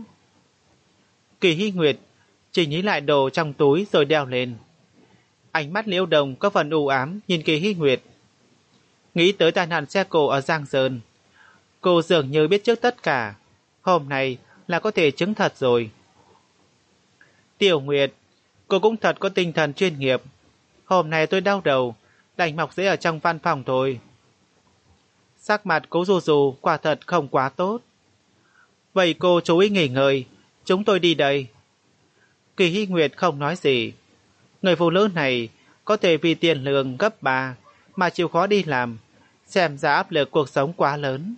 Kỳ Hy Nguyệt chỉnh ý lại đồ trong túi rồi đeo lên. Ánh mắt Liễu Đồng có phần u ám nhìn Kỳ Hy Nguyệt. Nghĩ tới tai nạn xe cộ ở Giang Sơn, cô dường như biết trước tất cả. Hôm nay là có thể chứng thật rồi. Tiểu Nguyệt, cô cũng thật có tinh thần chuyên nghiệp. Hôm nay tôi đau đầu, đành mọc rễ ở trong văn phòng thôi. Sắc mặt Cố Du Du quả thật không quá tốt. Vậy cô chú ý nghỉ ngơi, chúng tôi đi đây. Kỳ Hy Nguyệt không nói gì. Người phụ nữ này có thể vì tiền lương gấp ba mà chịu khó đi làm, xem ra áp lực cuộc sống quá lớn.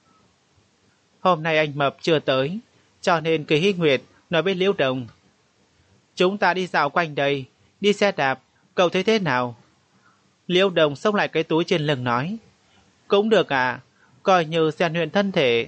Hôm nay anh Mập chưa tới, cho nên Kỳ Hy Nguyệt nói với Liễu Đồng. Chúng ta đi dạo quanh đây, đi xe đạp, cậu thấy thế nào? Liễu Đồng xốc lại cái túi trên lưng nói. Cũng được à, coi như rèn luyện thân thể.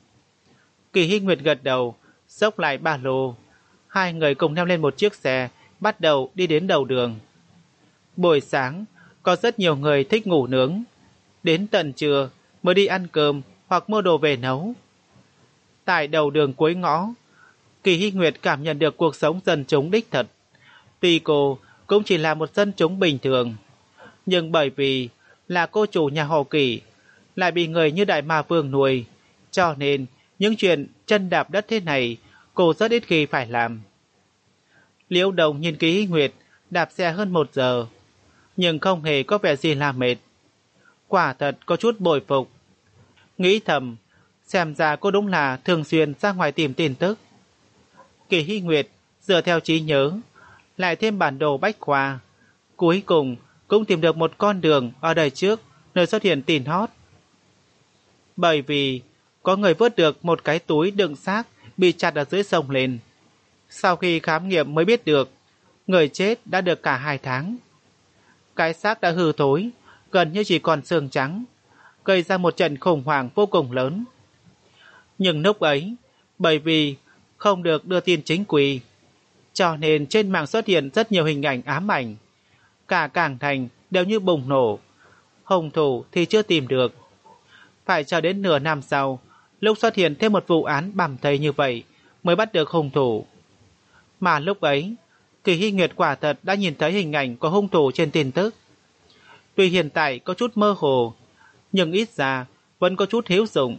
Kỳ Hy Nguyệt gật đầu, xốc lại ba lô. Hai người cùng leo lên một chiếc xe, bắt đầu đi đến đầu đường. Buổi sáng, có rất nhiều người thích ngủ nướng. Đến tận trưa mới đi ăn cơm hoặc mua đồ về nấu. Tại đầu đường cuối ngõ, Kỳ Hy Nguyệt cảm nhận được cuộc sống dân chúng đích thật. Tuy cô cũng chỉ là một dân chúng bình thường, nhưng bởi vì là cô chủ nhà họ Kỳ, lại bị người như Đại Ma Vương nuôi, cho nên những chuyện chân đạp đất thế này cô rất ít khi phải làm. Liễu Đồng nhìn Kỳ Hy Nguyệt đạp xe hơn một giờ, nhưng không hề có vẻ gì là mệt. Quả thật có chút bội phục. Nghĩ thầm, xem ra cô đúng là thường xuyên ra ngoài tìm tin tức. Kỳ Hy Nguyệt dựa theo trí nhớ, lại thêm bản đồ bách khoa, cuối cùng cũng tìm được một con đường ở đời trước nơi xuất hiện tin hot. Bởi vì có người vớt được một cái túi đựng xác bị chặt ở dưới sông lên. Sau khi khám nghiệm mới biết được người chết đã được cả hai tháng. Cái xác đã hư thối, gần như chỉ còn xương trắng, gây ra một trận khủng hoảng vô cùng lớn. Nhưng lúc ấy, bởi vì không được đưa tin chính quy, cho nên trên mạng xuất hiện rất nhiều hình ảnh ám ảnh. Cả cảng thành đều như bùng nổ. Hung thủ thì chưa tìm được. Phải chờ đến nửa năm sau, lúc xuất hiện thêm một vụ án bầm thây như vậy, mới bắt được hung thủ. Mà lúc ấy, Kỳ Hy Nguyệt quả thật đã nhìn thấy hình ảnh của hung thủ trên tin tức. Tuy hiện tại có chút mơ hồ, nhưng ít ra vẫn có chút hữu dụng.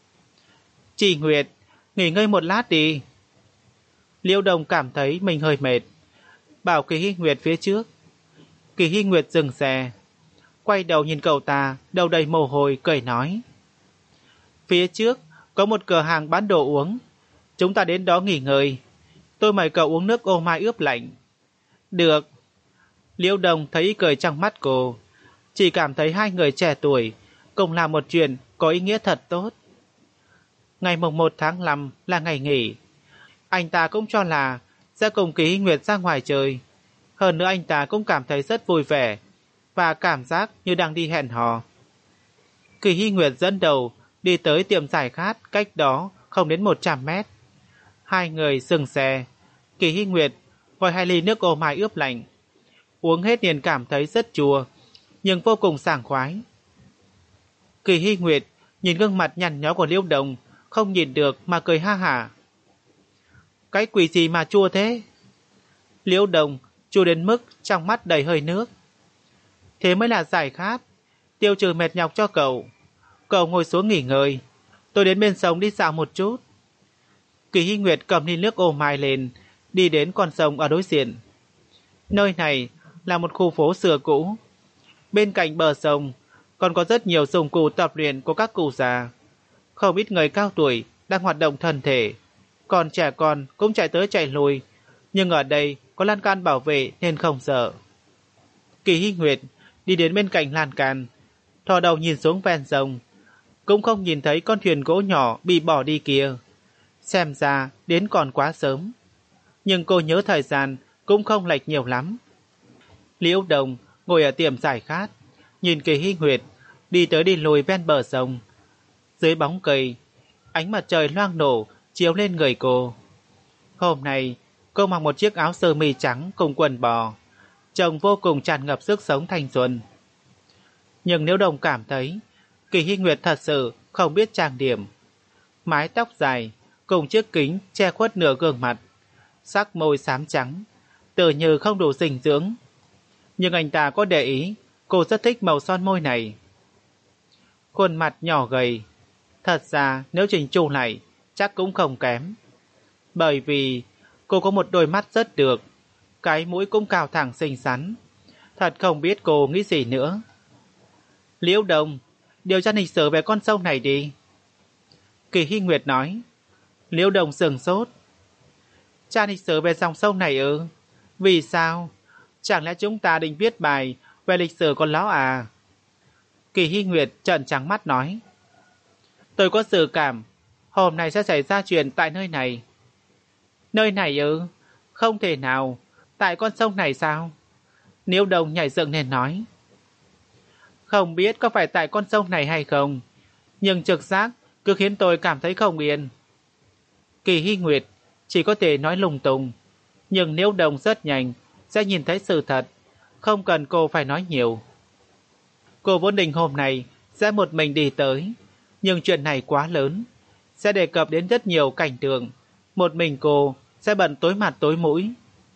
Chị Nguyệt, nghỉ ngơi một lát đi. Liễu Đồng cảm thấy mình hơi mệt, bảo Kỳ Hy Nguyệt phía trước. Kỳ Hy Nguyệt dừng xe, quay đầu nhìn cậu ta, đầu đầy mồ hôi, cười nói: Phía trước có một cửa hàng bán đồ uống, chúng ta đến đó nghỉ ngơi. Tôi mời cậu uống nước ô mai ướp lạnh. Được. Liễu Đồng thấy ý cười trong mắt cô, chỉ cảm thấy hai người trẻ tuổi cùng làm một chuyện có ý nghĩa thật tốt. Ngày mùng một tháng năm là ngày nghỉ. Anh ta cũng cho là sẽ cùng Kỳ Hy Nguyệt ra ngoài chơi. Hơn nữa anh ta cũng cảm thấy rất vui vẻ và cảm giác như đang đi hẹn hò. Kỳ Hy Nguyệt dẫn đầu đi tới tiệm giải khát cách đó không đến một trăm mét. Hai người dừng xe. Kỳ Hy Nguyệt gọi hai ly nước ô mai ướp lạnh. Uống hết liền cảm thấy rất chua, nhưng vô cùng sảng khoái. Kỳ Hy Nguyệt nhìn gương mặt nhăn nhó của Liễu Đồng, không nhìn được mà cười ha hả. Cái quỷ gì mà chua thế? Liễu Đồng chua đến mức trong mắt đầy hơi nước. Thế mới là giải khát, tiêu trừ mệt nhọc cho cậu. Cậu ngồi xuống nghỉ ngơi, tôi đến bên sông đi dạo một chút. Kỳ Hy Nguyệt cầm ly nước ô mai lên, đi đến con sông ở đối diện. Nơi này là một khu phố xưa cũ. Bên cạnh bờ sông còn có rất nhiều dụng cụ tập luyện của các cụ già. Không ít người cao tuổi đang hoạt động thân thể, còn trẻ con cũng chạy tới chạy lui, nhưng ở đây có lan can bảo vệ nên không sợ. Kỳ Hy Nguyệt đi đến bên cạnh lan can, thò đầu nhìn xuống ven sông, cũng không nhìn thấy con thuyền gỗ nhỏ bị bỏ đi kia. Xem ra đến còn quá sớm, nhưng cô nhớ thời gian cũng không lệch nhiều lắm. Liễu Đồng ngồi ở tiệm giải khát, nhìn Kỳ Hy Nguyệt đi tới đi lui ven bờ sông. Dưới bóng cây, ánh mặt trời loang nổ chiếu lên người cô. Hôm nay cô mặc một chiếc áo sơ mi trắng cùng quần bò, trông vô cùng tràn ngập sức sống thanh xuân. Nhưng Liễu Đồng cảm thấy Kỳ Hy Nguyệt thật sự không biết trang điểm. Mái tóc dài cùng chiếc kính che khuất nửa gương mặt, sắc môi xám trắng, tự như không đủ dinh dưỡng. Nhưng anh ta có để ý, cô rất thích màu son môi này. Khuôn mặt nhỏ gầy, thật ra nếu chỉnh chu lại chắc cũng không kém. Bởi vì cô có một đôi mắt rất được, cái mũi cũng cao thẳng xinh xắn. Thật không biết cô nghĩ gì nữa. Liễu Đồng, điều tra lịch sử về con sông này đi. Kỳ Hy Nguyệt nói. Liễu Đồng sửng sốt. Tra lịch sử về dòng sông này ư? Vì sao? Chẳng lẽ chúng ta định viết bài về lịch sử con ló à? Kỳ Hy Nguyệt trợn trắng mắt nói. Tôi có dự cảm hôm nay sẽ xảy ra chuyện tại nơi này. Nơi này ư? Không thể nào. Tại con sông này sao? Liễu Đồng nhảy dựng lên nói. Không biết có phải tại con sông này hay không, nhưng trực giác cứ khiến tôi cảm thấy không yên. Kỳ Hy Nguyệt chỉ có thể nói lung tung, nhưng Liễu Đồng rất nhanh sẽ nhìn thấy sự thật, không cần cô phải nói nhiều. Cô vốn định hôm nay sẽ một mình đi tới, nhưng chuyện này quá lớn, sẽ đề cập đến rất nhiều cảnh tượng. Một mình cô sẽ bận tối mặt tối mũi.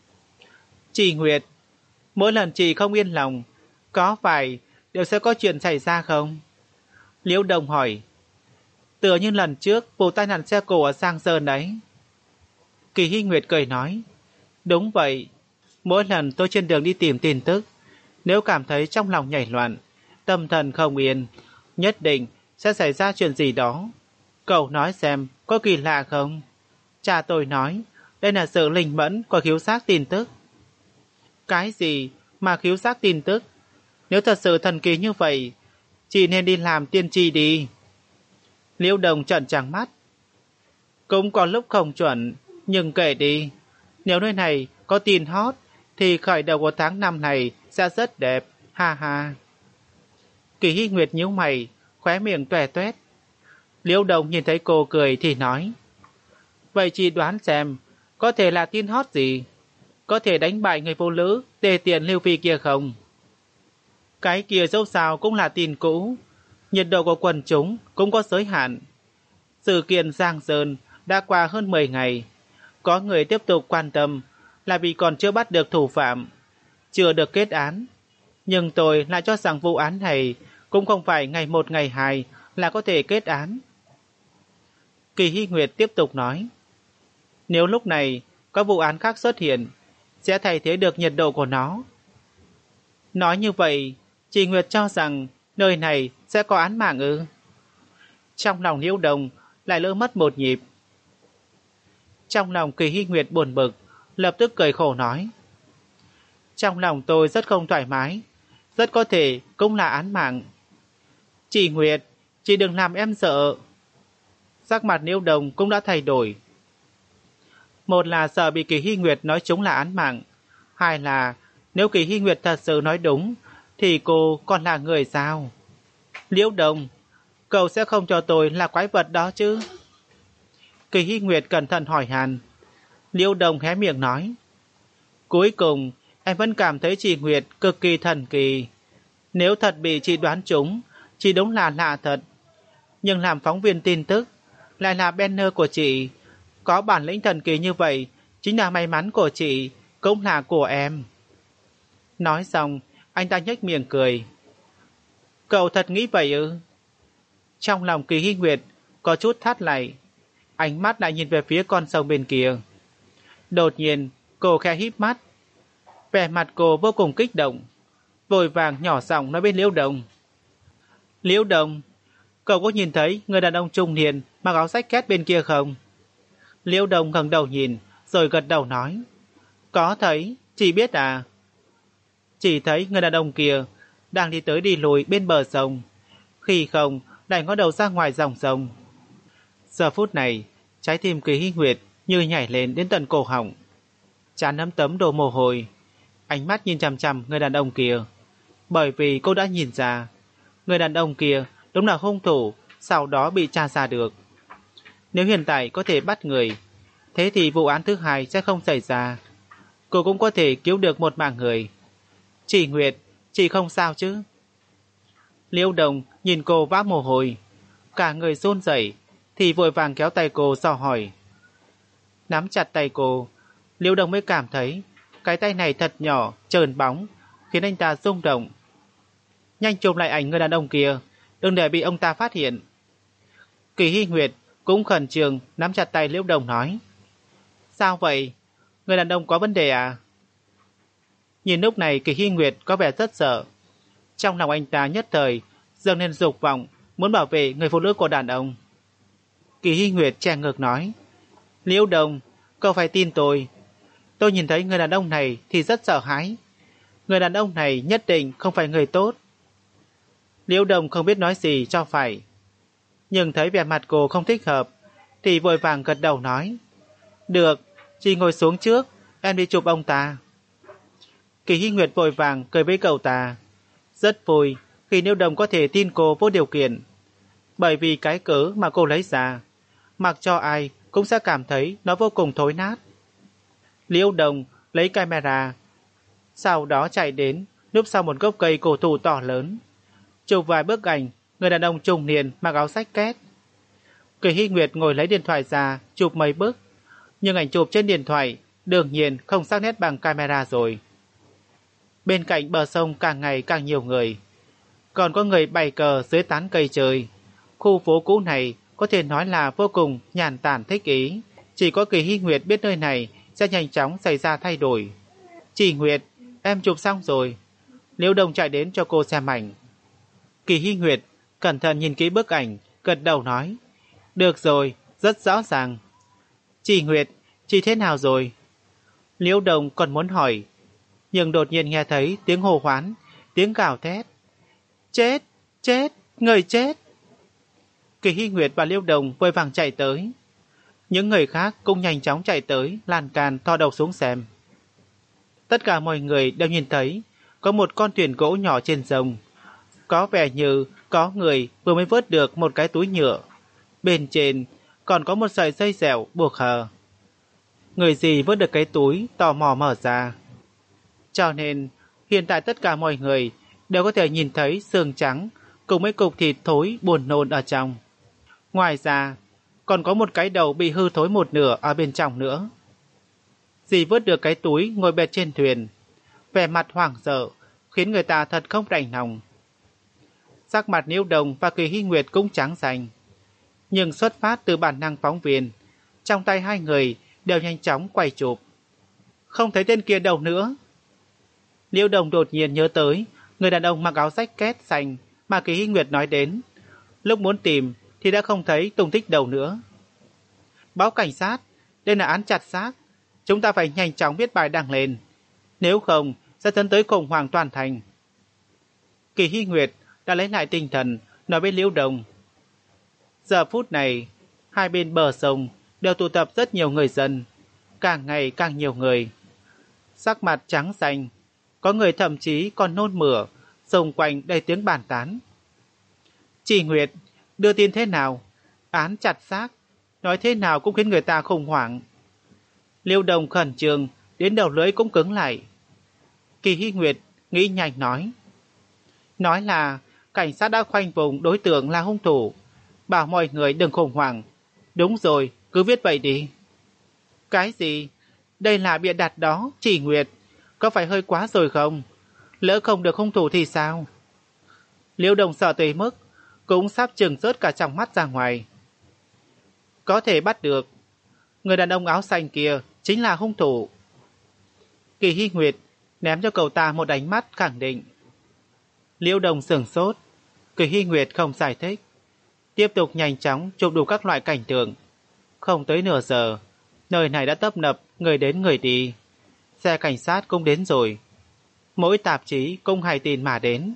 Chị Nguyệt, mỗi lần chị không yên lòng, có phải đều sẽ có chuyện xảy ra không? Liễu Đồng hỏi. Tựa như lần trước vụ tai nạn xe cộ ở Giang Sơn đấy. Kỳ Hy Nguyệt cười nói. Đúng vậy, mỗi lần tôi trên đường đi tìm tin tức, nếu cảm thấy trong lòng nhảy loạn, tâm thần không yên, nhất định sẽ xảy ra chuyện gì đó. Cậu nói xem có kỳ lạ không? Cha tôi nói đây là sự linh mẫn của khiếu giác tin tức. Cái gì mà khiếu giác tin tức? Nếu thật sự thần kỳ như vậy, chị nên đi làm tiên tri đi. Liễu Đồng trợn trắng mắt. Cũng có lúc không chuẩn, nhưng kể đi. Nếu nơi này có tin hot, thì khởi đầu của tháng năm này sẽ rất đẹp, ha ha. Kỳ Hy Nguyệt nhíu mày, khóe miệng tuè tuét. Liễu Đồng nhìn thấy cô cười thì nói. Vậy chị đoán xem, có thể là tin hot gì? Có thể đánh bại người phụ nữ tề tiện Lưu Phi kia không? Cái kia dẫu sao cũng là tin cũ, nhiệt độ của quần chúng cũng có giới hạn. Sự kiện Giang Sơn đã qua hơn mười ngày, có người tiếp tục quan tâm là vì còn chưa bắt được thủ phạm, chưa được kết án. Nhưng tôi lại cho rằng vụ án này cũng không phải ngày một ngày hai là có thể kết án. Kỳ Hy Nguyệt tiếp tục nói. Nếu lúc này có vụ án khác xuất hiện, sẽ thay thế được nhiệt độ của nó. Nói như vậy, chị Nguyệt cho rằng nơi này sẽ có án mạng ư? Trong lòng Liễu Đồng lại lỡ mất một nhịp. Trong lòng Kỳ Hy Nguyệt buồn bực, lập tức cười khổ nói. Trong lòng tôi rất không thoải mái, rất có thể cũng là án mạng. Chị Nguyệt, chị đừng làm em sợ. Sắc mặt Liễu Đồng cũng đã thay đổi. Một là sợ bị Kỳ Hy Nguyệt nói chúng là án mạng, hai là nếu Kỳ Hy Nguyệt thật sự nói đúng thì cô còn là người sao? Liễu Đồng, cậu sẽ không cho tôi là quái vật đó chứ? Kỳ Hy Nguyệt cẩn thận hỏi han. Liễu Đồng hé miệng nói. Cuối cùng em vẫn cảm thấy chị Nguyệt cực kỳ thần kỳ. Nếu thật bị chị đoán trúng, chị đúng là lạ thật. Nhưng làm phóng viên tin tức, lại là banner của chị. Có bản lĩnh thần kỳ như vậy, chính là may mắn của chị, cũng là của em. Nói xong, anh ta nhếch miệng cười. Cậu thật nghĩ vậy ư? Trong lòng Kỳ Hy Nguyệt có chút thắt lại, ánh mắt lại nhìn về phía con sông bên kia. Đột nhiên, cô khẽ híp mắt. Vẻ mặt cô vô cùng kích động, vội vàng nhỏ giọng nói bên Liễu Đồng. Liễu Đồng, cậu có nhìn thấy người đàn ông trung niên mặc áo rách két bên kia không? Liễu Đồng ngẩng đầu nhìn, rồi gật đầu nói. Có thấy, chị biết à? Chỉ thấy người đàn ông kia đang đi tới đi lùi bên bờ sông, khi không lại ngó đầu ra ngoài dòng sông. Giờ phút này, trái tim Kỳ Hy Nguyệt như nhảy lên đến tận cổ họng, trán nấm tấm đổ mồ hôi, ánh mắt nhìn chằm chằm người đàn ông kia, bởi vì cô đã nhìn ra người đàn ông kia đúng là hung thủ sau đó bị tra ra được. Nếu hiện tại có thể bắt người, thế thì vụ án thứ hai sẽ không xảy ra, cô cũng có thể cứu được một mạng người. Chị Nguyệt, chị không sao chứ? Liễu Đồng nhìn cô vã mồ hôi, cả người run rẩy, thì vội vàng kéo tay cô dò hỏi. Nắm chặt tay cô, Liễu Đồng mới cảm thấy cái tay này thật nhỏ, trơn bóng, khiến anh ta rung động. Nhanh chụp lại ảnh người đàn ông kia, đừng để bị ông ta phát hiện. Kỳ Hy Nguyệt cũng khẩn trương nắm chặt tay Liễu Đồng nói. Sao vậy? Người đàn ông có vấn đề à? Nhìn lúc này Kỳ Hy Nguyệt có vẻ rất sợ. Trong lòng anh ta nhất thời dâng lên dục vọng muốn bảo vệ người phụ nữ của đàn ông. Kỳ Hy Nguyệt che ngược nói. Liễu Đồng, cậu phải tin tôi. Tôi nhìn thấy người đàn ông này thì rất sợ hãi. Người đàn ông này nhất định không phải người tốt. Liễu Đồng không biết nói gì cho phải, nhưng thấy vẻ mặt cô không thích hợp thì vội vàng gật đầu nói. Được, chị ngồi xuống trước, em đi chụp ông ta. Kỳ Hy Nguyệt vội vàng cười với cậu ta, rất vui khi Liễu Đồng có thể tin cô vô điều kiện, bởi vì cái cớ mà cô lấy ra, mặc cho ai cũng sẽ cảm thấy nó vô cùng thối nát. Liễu Đồng lấy camera, sau đó chạy đến núp sau một gốc cây cổ thụ to lớn, chụp vài bức ảnh người đàn ông trung niên mặc áo rách két. Kỳ Hy Nguyệt ngồi lấy điện thoại ra, chụp mấy bức. Nhưng ảnh chụp trên điện thoại đương nhiên không sắc nét bằng camera rồi. Bên cạnh bờ sông càng ngày càng nhiều người. Còn có người bày cờ dưới tán cây chơi. Khu phố cũ này có thể nói là vô cùng nhàn tản thích ý. Chỉ có Kỳ Hy Nguyệt biết nơi này sẽ nhanh chóng xảy ra thay đổi. Chị Nguyệt, em chụp xong rồi. Liễu Đồng chạy đến cho cô xem ảnh. Kỳ Hy Nguyệt cẩn thận nhìn kỹ bức ảnh, gật đầu nói. Được rồi, rất rõ ràng. Chị Nguyệt, chị thế nào rồi? Liễu Đồng còn muốn hỏi, nhưng đột nhiên nghe thấy tiếng hô hoán, tiếng gào thét. Chết, chết, người chết. Kỳ Hy Nguyệt và Liễu Đồng vội vàng chạy tới. Những người khác cũng nhanh chóng chạy tới, lan can thò đầu xuống xem. Tất cả mọi người đều nhìn thấy có một con thuyền gỗ nhỏ trên sông. Có vẻ như có người vừa mới vớt được một cái túi nhựa. Bên trên còn có một sợi dây dẻo buộc hờ. Người gì vớt được cái túi tò mò mở ra. Cho nên hiện tại tất cả mọi người đều có thể nhìn thấy xương trắng cùng mấy cục thịt thối buồn nôn ở trong. Ngoài ra còn có một cái đầu bị hư thối một nửa ở bên trong nữa. Dì vớt được cái túi ngồi bệt trên thuyền, vẻ mặt hoảng sợ khiến người ta thật không đành lòng. Sắc mặt Liễu Đồng và Kỳ Hy Nguyệt cũng trắng xanh. Nhưng xuất phát từ bản năng phóng viên, trong tay hai người đều nhanh chóng quay chụp. Không thấy tên kia đâu nữa. Liễu Đồng đột nhiên nhớ tới người đàn ông mặc áo rách két xanh mà Kỳ Hy Nguyệt nói đến. Lúc muốn tìm thì đã không thấy tung tích đâu nữa. Báo cảnh sát, đây là án chặt xác. Chúng ta phải nhanh chóng viết bài đăng lên. Nếu không sẽ dẫn tới khủng hoảng toàn thành. Kỳ Hy Nguyệt đã lấy lại tinh thần, nói với Liễu Đồng. Giờ phút này, hai bên bờ sông đều tụ tập rất nhiều người dân, càng ngày càng nhiều người. Sắc mặt trắng xanh, có người thậm chí còn nôn mửa, xung quanh đầy tiếng bàn tán. Chị Nguyệt, đưa tin thế nào? Án chặt xác, nói thế nào cũng khiến người ta khủng hoảng. Liễu Đồng khẩn trương, đến đầu lưỡi cũng cứng lại. Kỳ Hy Nguyệt nghĩ nhanh nói. Nói là cảnh sát đã khoanh vùng đối tượng là hung thủ, bảo mọi người đừng khủng hoảng. Đúng rồi, cứ viết vậy đi. Cái gì? Đây là bịa đặt đó, chị Nguyệt. Có phải hơi quá rồi không? Lỡ không được hung thủ thì sao? Liễu Đồng sợ tới mức cũng sắp trừng rớt cả trong mắt ra ngoài. Có thể bắt được. Người đàn ông áo xanh kia chính là hung thủ. Kỳ Hy Nguyệt ném cho cậu ta một ánh mắt khẳng định. Liễu Đồng sửng sốt. Kỳ Hy Nguyệt không giải thích, tiếp tục nhanh chóng chụp đủ các loại cảnh tượng. Không tới nửa giờ, nơi này đã tấp nập người đến người đi. Xe cảnh sát cũng đến rồi. Mỗi tạp chí cũng hay tin mà đến.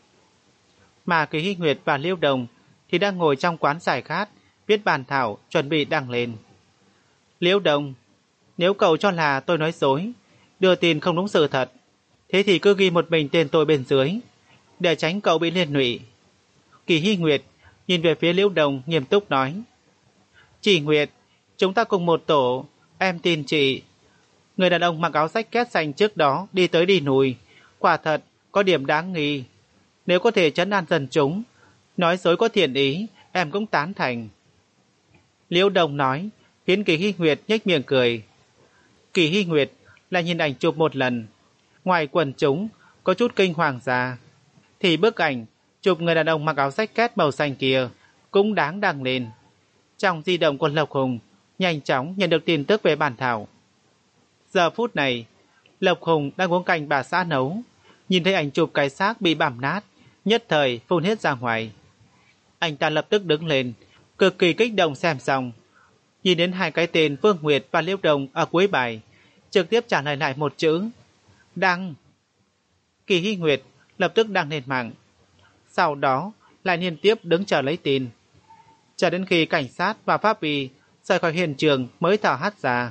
Mà Kỳ Hy Nguyệt và Liễu Đồng thì đang ngồi trong quán giải khát, viết bàn thảo chuẩn bị đăng lên. Liễu Đồng, nếu cậu cho là tôi nói dối, đưa tin không đúng sự thật, thế thì cứ ghi một mình tên tôi bên dưới, để tránh cậu bị liên lụy. Kỳ Hy Nguyệt nhìn về phía Liễu Đồng nghiêm túc nói. Chị Nguyệt, chúng ta cùng một tổ, em tin chị. Người đàn ông mặc áo rách két xanh trước đó đi tới đi lùi, quả thật có điểm đáng nghi. Nếu có thể trấn an dân chúng, nói dối có thiện ý, em cũng tán thành. Liễu Đồng nói, khiến Kỳ Hy Nguyệt nhếch miệng cười. Kỳ Hy Nguyệt lại nhìn ảnh chụp một lần. Ngoài quần chúng có chút kinh hoàng ra, thì bức ảnh chụp người đàn ông mặc áo rách két màu xanh kia cũng đáng đăng lên. Trong di động của Lộc Hùng nhanh chóng nhận được tin tức về bản thảo. Giờ phút này, Lộc Hùng đang uống canh bà xã nấu, nhìn thấy ảnh chụp cái xác bị bằm nát, nhất thời phun hết ra ngoài. Anh ta lập tức đứng lên, cực kỳ kích động xem xong, nhìn đến hai cái tên Phương Nguyệt và Liễu Đồng ở cuối bài, trực tiếp trả lời lại một chữ: đăng. Kỳ Hy Nguyệt lập tức đăng lên mạng, sau đó lại liên tiếp đứng chờ lấy tin, chờ đến khi cảnh sát và pháp y rời khỏi hiện trường mới thở hắt ra.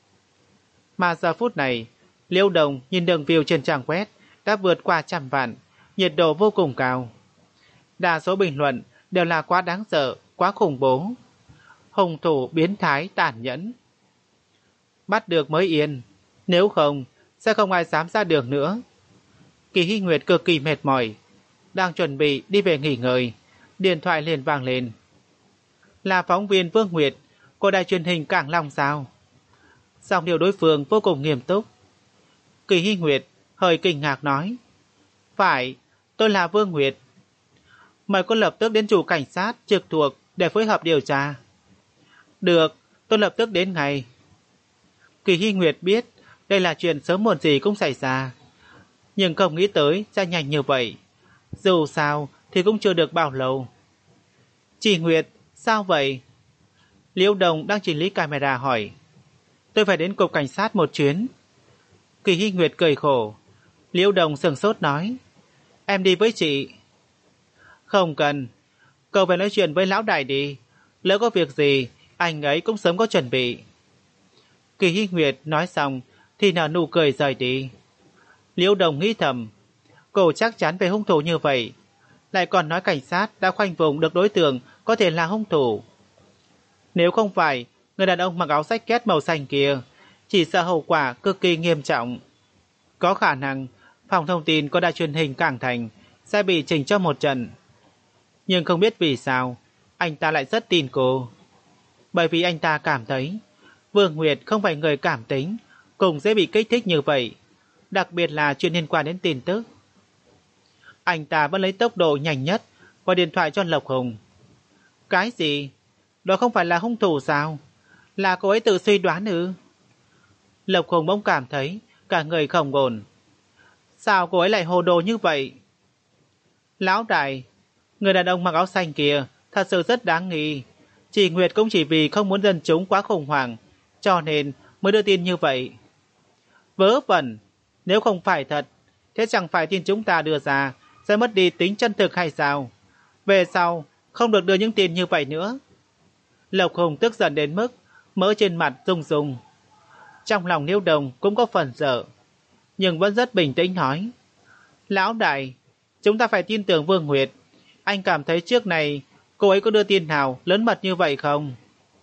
Mà giờ phút này, Liễu Đồng nhìn đường view trên trang web đã vượt qua trăm vạn, nhiệt độ vô cùng cao. Đa số bình luận đều là quá đáng sợ, quá khủng bố, hung thủ biến thái tàn nhẫn. Bắt được mới yên, nếu không sẽ không ai dám ra đường nữa. Kỳ Hy Nguyệt cực kỳ mệt mỏi, đang chuẩn bị đi về nghỉ ngơi, điện thoại liền vang lên. Là phóng viên Vương Nguyệt của đài truyền hình Cảng Long sao? Giọng điệu đối phương vô cùng nghiêm túc. Kỳ Hy Nguyệt hơi kinh ngạc nói. Phải, tôi là Vương Nguyệt. Mời cô lập tức đến chủ cảnh sát trực thuộc để phối hợp điều tra. Được, tôi lập tức đến ngay. Kỳ Hy Nguyệt biết đây là chuyện sớm muộn gì cũng xảy ra, nhưng không nghĩ tới sẽ nhanh như vậy. Dù sao thì cũng chưa được bao lâu. Chị Nguyệt, sao vậy? Liễu Đồng đang chỉnh lý camera hỏi. Tôi phải đến cục cảnh sát một chuyến. Kỳ Hy Nguyệt cười khổ. Liễu Đồng sửng sốt nói. Em đi với chị. Không cần. Cậu phải nói chuyện với lão đại đi. Lỡ có việc gì, anh ấy cũng sớm có chuẩn bị. Kỳ Hy Nguyệt nói xong thì nở nụ cười rời đi. Liễu Đồng nghĩ thầm. Cô chắc chắn về hung thủ như vậy. Lại còn nói cảnh sát đã khoanh vùng được đối tượng có thể là hung thủ. Nếu không phải người đàn ông mặc áo xách két màu xanh kia, chỉ sợ hậu quả cực kỳ nghiêm trọng. Có khả năng phòng thông tin của đài truyền hình Cảng Thành sẽ bị chỉnh cho một trận. Nhưng không biết vì sao anh ta lại rất tin cô. Bởi vì anh ta cảm thấy Vương Nguyệt không phải người cảm tính, cũng dễ bị kích thích như vậy, đặc biệt là chuyện liên quan đến tin tức. Anh ta vẫn lấy tốc độ nhanh nhất gọi điện thoại cho Lộc Hùng. Cái gì? Đó không phải là hung thủ sao? Là cô ấy tự suy đoán ư? Lộc Hùng bỗng cảm thấy cả người không ổn. Sao cô ấy lại hồ đồ như vậy? Lão đại, người đàn ông mặc áo xanh kia thật sự rất đáng nghi. Chị Nguyệt cũng chỉ vì không muốn dân chúng quá khủng hoảng, cho nên mới đưa tin như vậy. Vớ vẩn, nếu không phải thật, thế chẳng phải tin chúng ta đưa ra sẽ mất đi tính chân thực hay sao? Về sau, không được đưa những tin như vậy nữa. Lộc Hùng tức giận đến mức mỡ trên mặt rung rung. Trong lòng Liễu Đồng cũng có phần sợ, nhưng vẫn rất bình tĩnh nói. Lão đại, chúng ta phải tin tưởng Vương Nguyệt. Anh cảm thấy trước này cô ấy có đưa tin nào lớn mật như vậy không?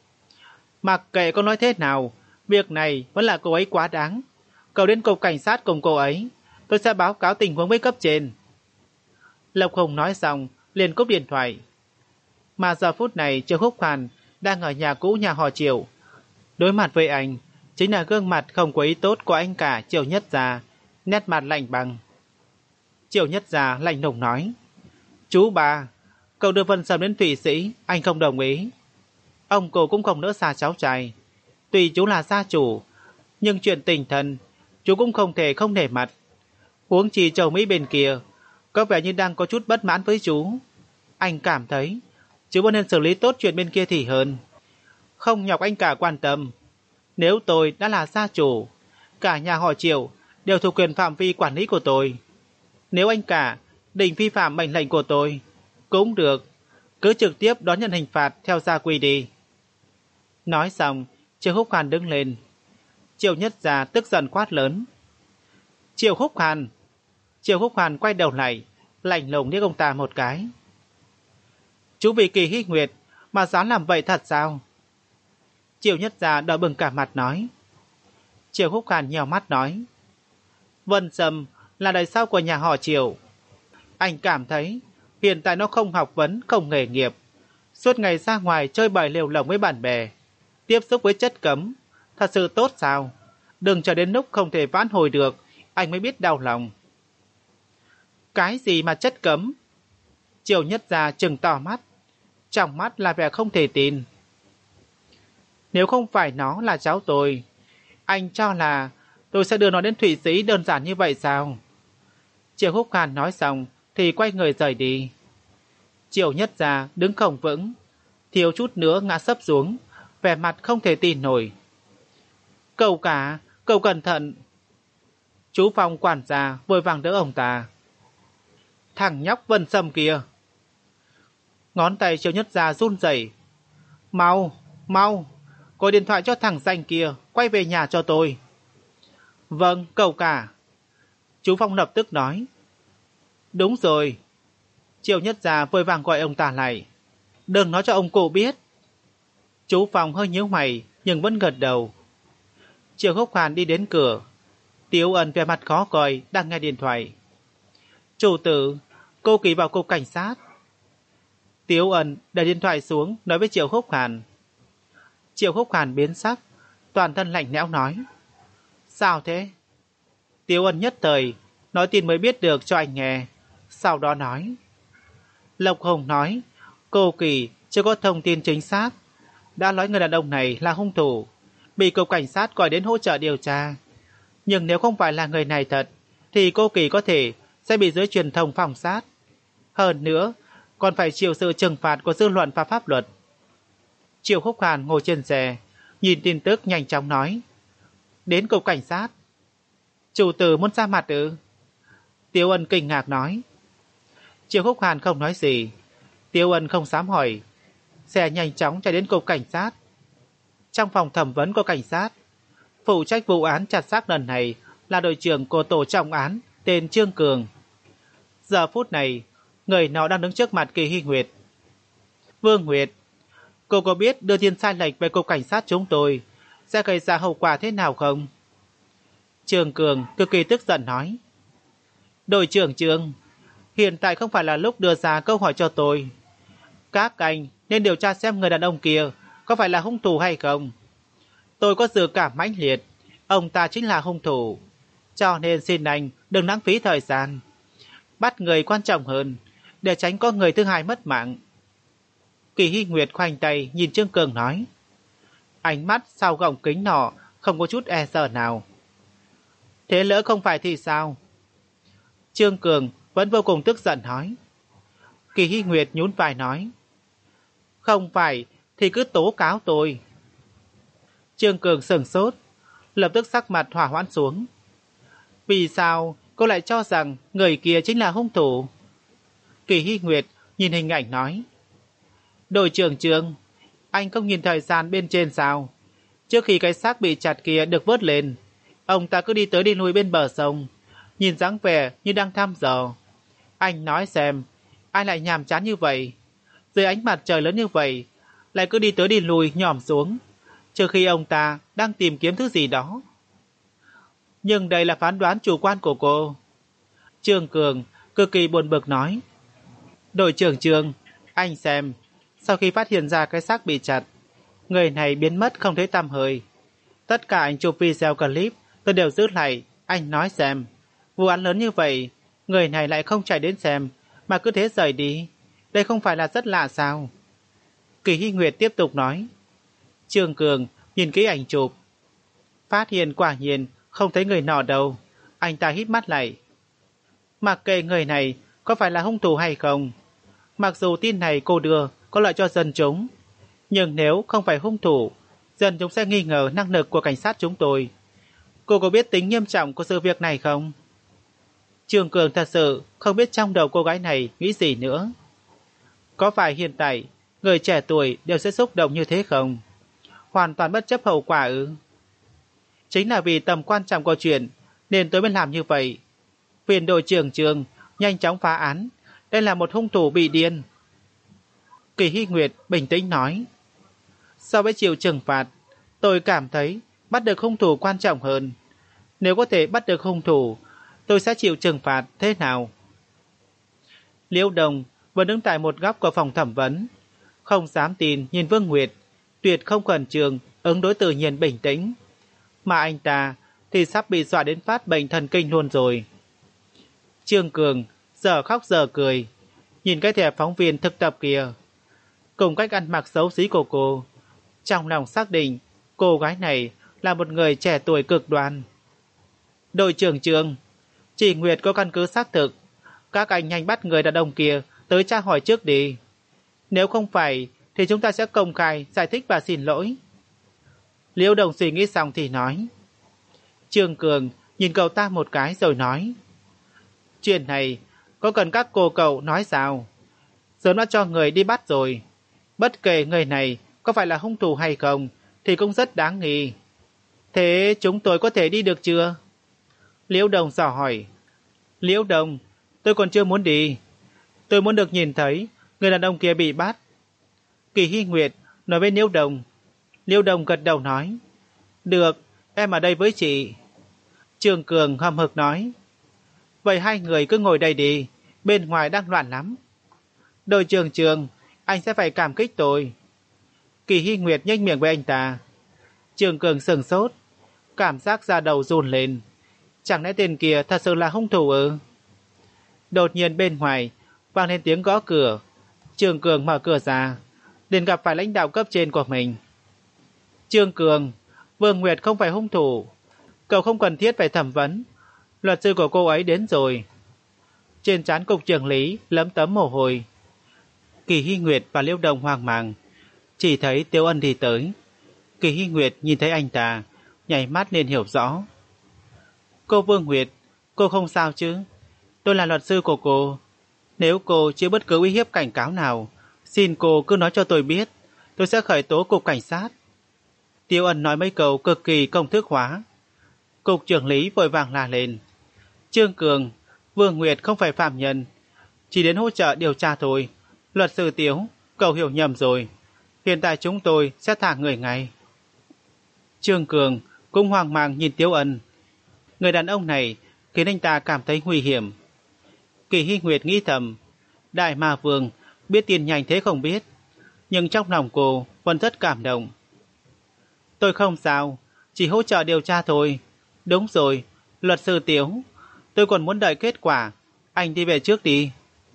Mặc kệ cô nói thế nào, việc này vẫn là cô ấy quá đáng. Cậu đến cục cảnh sát cùng cô ấy, tôi sẽ báo cáo tình huống với cấp trên. Lộc Hùng nói xong liền cúp điện thoại. Mà giờ phút này Triệu Húc Hoàn đang ở nhà cũ nhà họ Triệu. Đối mặt với anh chính là gương mặt không có ý tốt của anh cả Triệu Nhất Gia, nét mặt lạnh băng. Triệu Nhất Gia lạnh lùng nói. Chú bà, cậu đưa Vân Sâm đến Thụy Sĩ, anh không đồng ý. Ông cô cũng không nỡ xa cháu trai. Tuy chú là gia chủ, nhưng chuyện tình thân chú cũng không thể không nể mặt. Huống chi châu Mỹ bên kia có vẻ như đang có chút bất mãn với chú. Anh cảm thấy chú vẫn nên xử lý tốt chuyện bên kia thì hơn. Không nhọc anh cả quan tâm. Nếu tôi đã là gia chủ, cả nhà họ Triệu đều thuộc quyền phạm vi quản lý của tôi. Nếu anh cả định vi phạm mệnh lệnh của tôi, cũng được, cứ trực tiếp đón nhận hình phạt theo gia quy đi. Nói xong, Triệu Húc Hàn đứng lên. Triệu Nhất Gia tức giận quát lớn. Triệu Húc Hàn! Triệu Húc Hàn quay đầu lại, lạnh lùng liếc ông ta một cái. Chú vì Kỳ Hy Nguyệt mà dám làm vậy thật sao? Triệu Nhất Gia đỏ bừng cả mặt nói. Triệu Húc Hàn nhèo mắt nói. Vân Sâm là đời sau của nhà họ Triệu. Anh cảm thấy hiện tại nó không học vấn, không nghề nghiệp, suốt ngày ra ngoài chơi bời lêu lổng với bạn bè, tiếp xúc với chất cấm, thật sự tốt sao? Đừng cho đến lúc không thể vãn hồi được, anh mới biết đau lòng. Cái gì mà chất cấm? Triệu Nhất Gia trừng to mắt, trong mắt là vẻ không thể tin. Nếu không phải nó là cháu tôi, anh cho là tôi sẽ đưa nó đến Thụy Sĩ đơn giản như vậy sao? Triệu Húc Hàn nói xong thì quay người rời đi. Triệu Nhất Gia đứng không vững, thiếu chút nữa ngã sấp xuống, vẻ mặt không thể tin nổi. Cậu cả, cậu cẩn thận. Chú Phong quản gia vội vàng đỡ ông ta. Thằng nhóc Vân Sâm kia. Ngón tay Triệu Nhất Gia run rẩy. Mau, mau, gọi điện thoại cho thằng danh kia, quay về nhà cho tôi. Vâng, cậu cả. Chú Phong lập tức nói. Đúng rồi. Triệu Nhất Gia vội vàng gọi ông ta lại. Đừng nói cho ông cụ biết. Chú Phong hơi nhíu mày nhưng vẫn gật đầu. Triệu Húc Hàn đi đến cửa. Tiếu Ân vẻ mặt khó coi đang nghe điện thoại. Chủ tử, cô ký vào cục cảnh sát. Tiếu Ân để điện thoại xuống nói với Triệu Húc Hàn. Triệu Húc Hàn biến sắc, toàn thân lạnh lẽo nói. Sao thế? Tiếu Ân nhất thời nói tin mới biết được cho anh nghe. Sau đó nói. Lộc Hùng nói cô Kỳ chưa có thông tin chính xác, đã nói người đàn ông này là hung thủ, bị cục cảnh sát gọi đến hỗ trợ điều tra. Nhưng nếu không phải là người này thật, thì cô Kỳ có thể sẽ bị giới truyền thông phỏng sát. Hơn nữa, còn phải chịu sự trừng phạt của dư luận và pháp luật. Triệu Húc Hàn ngồi trên xe, nhìn tin tức nhanh chóng nói. Đến cục cảnh sát. Chủ tử muốn ra mặt ư? Tiếu Ân kinh ngạc nói. Triệu Húc Hàn không nói gì. Tiếu Ân không dám hỏi. Xe nhanh chóng chạy đến cục cảnh sát. Trong phòng thẩm vấn của cảnh sát, phụ trách vụ án chặt xác lần này là đội trưởng của tổ trọng án tên Trương Cường. Giờ phút này, người nó đang đứng trước mặt Kỳ Hy Nguyệt. Vương Nguyệt, cô có biết đưa tin sai lệch về cục cảnh sát chúng tôi sẽ gây ra hậu quả thế nào không? Trương Cường cực kỳ tức giận nói. Đội trưởng Trương, hiện tại không phải là lúc đưa ra câu hỏi cho tôi. Các anh nên điều tra xem người đàn ông kia có phải là hung thủ hay không. Tôi có dự cảm mãnh liệt, ông ta chính là hung thủ. Cho nên xin anh đừng lãng phí thời gian. Bắt người quan trọng hơn, để tránh có người thứ hai mất mạng. Kỳ Hy Nguyệt khoanh tay nhìn Trương Cường nói. Ánh mắt sau gọng kính nọ không có chút e sợ nào. Thế lỡ không phải thì sao? Trương Cường vẫn vô cùng tức giận nói. Kỳ Hy Nguyệt nhún vai nói. Không phải thì cứ tố cáo tôi. Trương Cường sửng sốt, lập tức sắc mặt hỏa hoãn xuống. Vì sao cô lại cho rằng người kia chính là hung thủ? Kỳ Hy Nguyệt nhìn hình ảnh nói. Đội trưởng Trương, anh không nhìn thời gian bên trên sao? Trước khi cái xác bị chặt kia được vớt lên, ông ta cứ đi tới đi lui bên bờ sông, nhìn dáng vẻ như đang thăm dò. Anh nói xem, ai lại nhàm chán như vậy? Dưới ánh mặt trời lớn như vậy, lại cứ đi tới đi lui nhòm xuống, trừ khi ông ta đang tìm kiếm thứ gì đó. Nhưng đây là phán đoán chủ quan của cô. Trương Cường cực kỳ buồn bực nói. Đội trưởng Trương, anh xem, sau khi phát hiện ra cái xác bị chặt, người này biến mất không thấy tăm hơi. Tất cả anh chụp video clip tôi đều giữ lại. Anh nói xem, vụ án lớn như vậy, người này lại không chạy đến xem mà cứ thế rời đi, đây không phải là rất lạ sao? Kỳ Hy Nguyệt tiếp tục nói. Trương Cường nhìn kỹ ảnh chụp, phát hiện quả nhiên không thấy người nọ đâu. Anh ta hít mắt lại. Mặc kệ người này có phải là hung thủ hay không, mặc dù tin này cô đưa có lợi cho dân chúng, nhưng nếu không phải hung thủ, dân chúng sẽ nghi ngờ năng lực của cảnh sát chúng tôi. Cô có biết tính nghiêm trọng của sự việc này không? Trương Cường thật sự không biết trong đầu cô gái này nghĩ gì nữa. Có phải hiện tại người trẻ tuổi đều sẽ xúc động như thế không? Hoàn toàn bất chấp hậu quả ư? Chính là vì tầm quan trọng của chuyện nên tôi mới làm như vậy. Phiền đội trưởng Trương nhanh chóng phá án, đây là một hung thủ bị điên. Kỳ Hy Nguyệt bình tĩnh nói. So với chịu trừng phạt, tôi cảm thấy bắt được hung thủ quan trọng hơn. Nếu có thể bắt được hung thủ, tôi sẽ chịu trừng phạt thế nào? Liễu Đồng vẫn đứng tại một góc của phòng thẩm vấn, không dám tin nhìn Vương Nguyệt, tuyệt không khẩn trương, ứng đối tự nhiên bình tĩnh. Mà anh ta thì sắp bị dọa đến phát bệnh thần kinh luôn rồi. Trương Cường giờ khóc giờ cười, nhìn cái thẻ phóng viên thực tập kia, cùng cách ăn mặc xấu xí của cô, trong lòng xác định cô gái này là một người trẻ tuổi cực đoan. Đội trưởng Trương, chị Nguyệt có căn cứ xác thực, các anh nhanh bắt người đàn ông kia tới tra hỏi trước đi. Nếu không phải thì chúng ta sẽ công khai giải thích và xin lỗi. Liễu Đồng suy nghĩ xong thì nói. Trương Cường nhìn cậu ta một cái rồi nói. Chuyện này có cần các cô cậu nói sao? Sớm đã cho người đi bắt rồi. Bất kể người này có phải là hung thủ hay không thì cũng rất đáng nghi. Thế chúng tôi có thể đi được chưa? Liễu Đồng dò hỏi. Liễu Đồng, tôi còn chưa muốn đi. Tôi muốn được nhìn thấy người đàn ông kia bị bắt. Kỳ Hy Nguyệt nói với Liễu Đồng. Liễu Đồng gật đầu nói. Được, em ở đây với chị. Trương Cường hậm hực nói. Vậy hai người cứ ngồi đây đi, bên ngoài đang loạn lắm. Đội trưởng Trường, Anh sẽ phải cảm kích tôi. Kỳ Hy Nguyệt nhếch miệng với anh ta. Trương Cường sừng sốt, cảm giác da đầu run lên. Chẳng lẽ tên kia thật sự là hung thủ ư? Đột nhiên bên ngoài vang lên tiếng gõ cửa. Trương Cường mở cửa ra, liền gặp phải lãnh đạo cấp trên của mình. Trương Cường, Vương Nguyệt không phải hung thủ, cậu không cần thiết phải thẩm vấn. Luật sư của cô ấy đến rồi. Trên trán cục trưởng lý lấm tấm mồ hôi. Kỳ Hy Nguyệt và Liễu Đồng hoang mang, chỉ thấy Tiêu Ân đi tới. Kỳ Hy Nguyệt nhìn thấy anh ta, nhảy mắt nên hiểu rõ. Cô Vương Nguyệt, cô không sao chứ? Tôi là luật sư của cô. Nếu cô chịu bất cứ uy hiếp cảnh cáo nào, xin cô cứ nói cho tôi biết, tôi sẽ khởi tố cục cảnh sát. Tiêu Ân nói mấy câu cực kỳ công thức hóa. Cục trưởng lý vội vàng la lên. Trương Cường, Vương Nguyệt không phải phạm nhân, chỉ đến hỗ trợ điều tra thôi. Luật sư Tiếu, cậu hiểu nhầm rồi. Hiện tại chúng tôi sẽ thả người ngay. Trương Cường cũng hoang mang nhìn Tiêu Ân. Người đàn ông này khiến anh ta cảm thấy nguy hiểm. Kỳ Hy Nguyệt nghĩ thầm, Đại Ma Vương biết tiền nhanh thế không biết, nhưng trong lòng cô vẫn rất cảm động. Tôi không sao, chỉ hỗ trợ điều tra thôi. Đúng rồi, luật sư Tiếu, tôi còn muốn đợi kết quả. Anh đi về trước đi.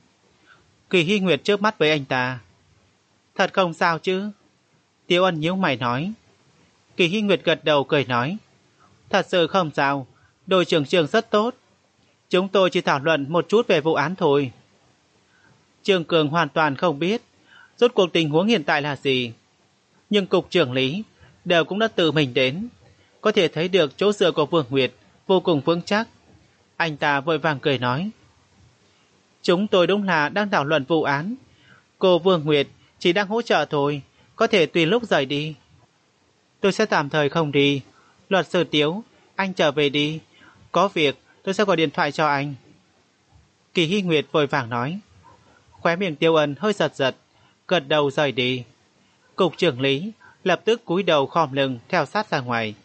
Kỳ Hy Nguyệt chớp mắt với anh ta. Thật không sao chứ? Tiêu Ân nhíu mày nói. Kỳ Hy Nguyệt gật đầu cười nói. Thật sự không sao, đội trưởng Trương rất tốt. Chúng tôi chỉ thảo luận một chút về vụ án thôi. Trương Cường hoàn toàn không biết rốt cuộc tình huống hiện tại là gì. Nhưng cục trưởng lý đều cũng đã tự mình đến, có thể thấy được chỗ dựa của Vương Nguyệt vô cùng vững chắc. Anh ta vội vàng cười nói. Chúng tôi đúng là đang thảo luận vụ án. Cô Vương Nguyệt chỉ đang hỗ trợ thôi, có thể tùy lúc rời đi. Tôi sẽ tạm thời không đi. Luật sư Tiếu, anh trở về đi. Có việc tôi sẽ gọi điện thoại cho anh. Kỳ Hy Nguyệt vội vàng nói. Khóe miệng Tiêu Ân hơi giật giật, gật đầu rời đi. Cục trưởng lý lập tức cúi đầu khom lưng theo sát ra ngoài.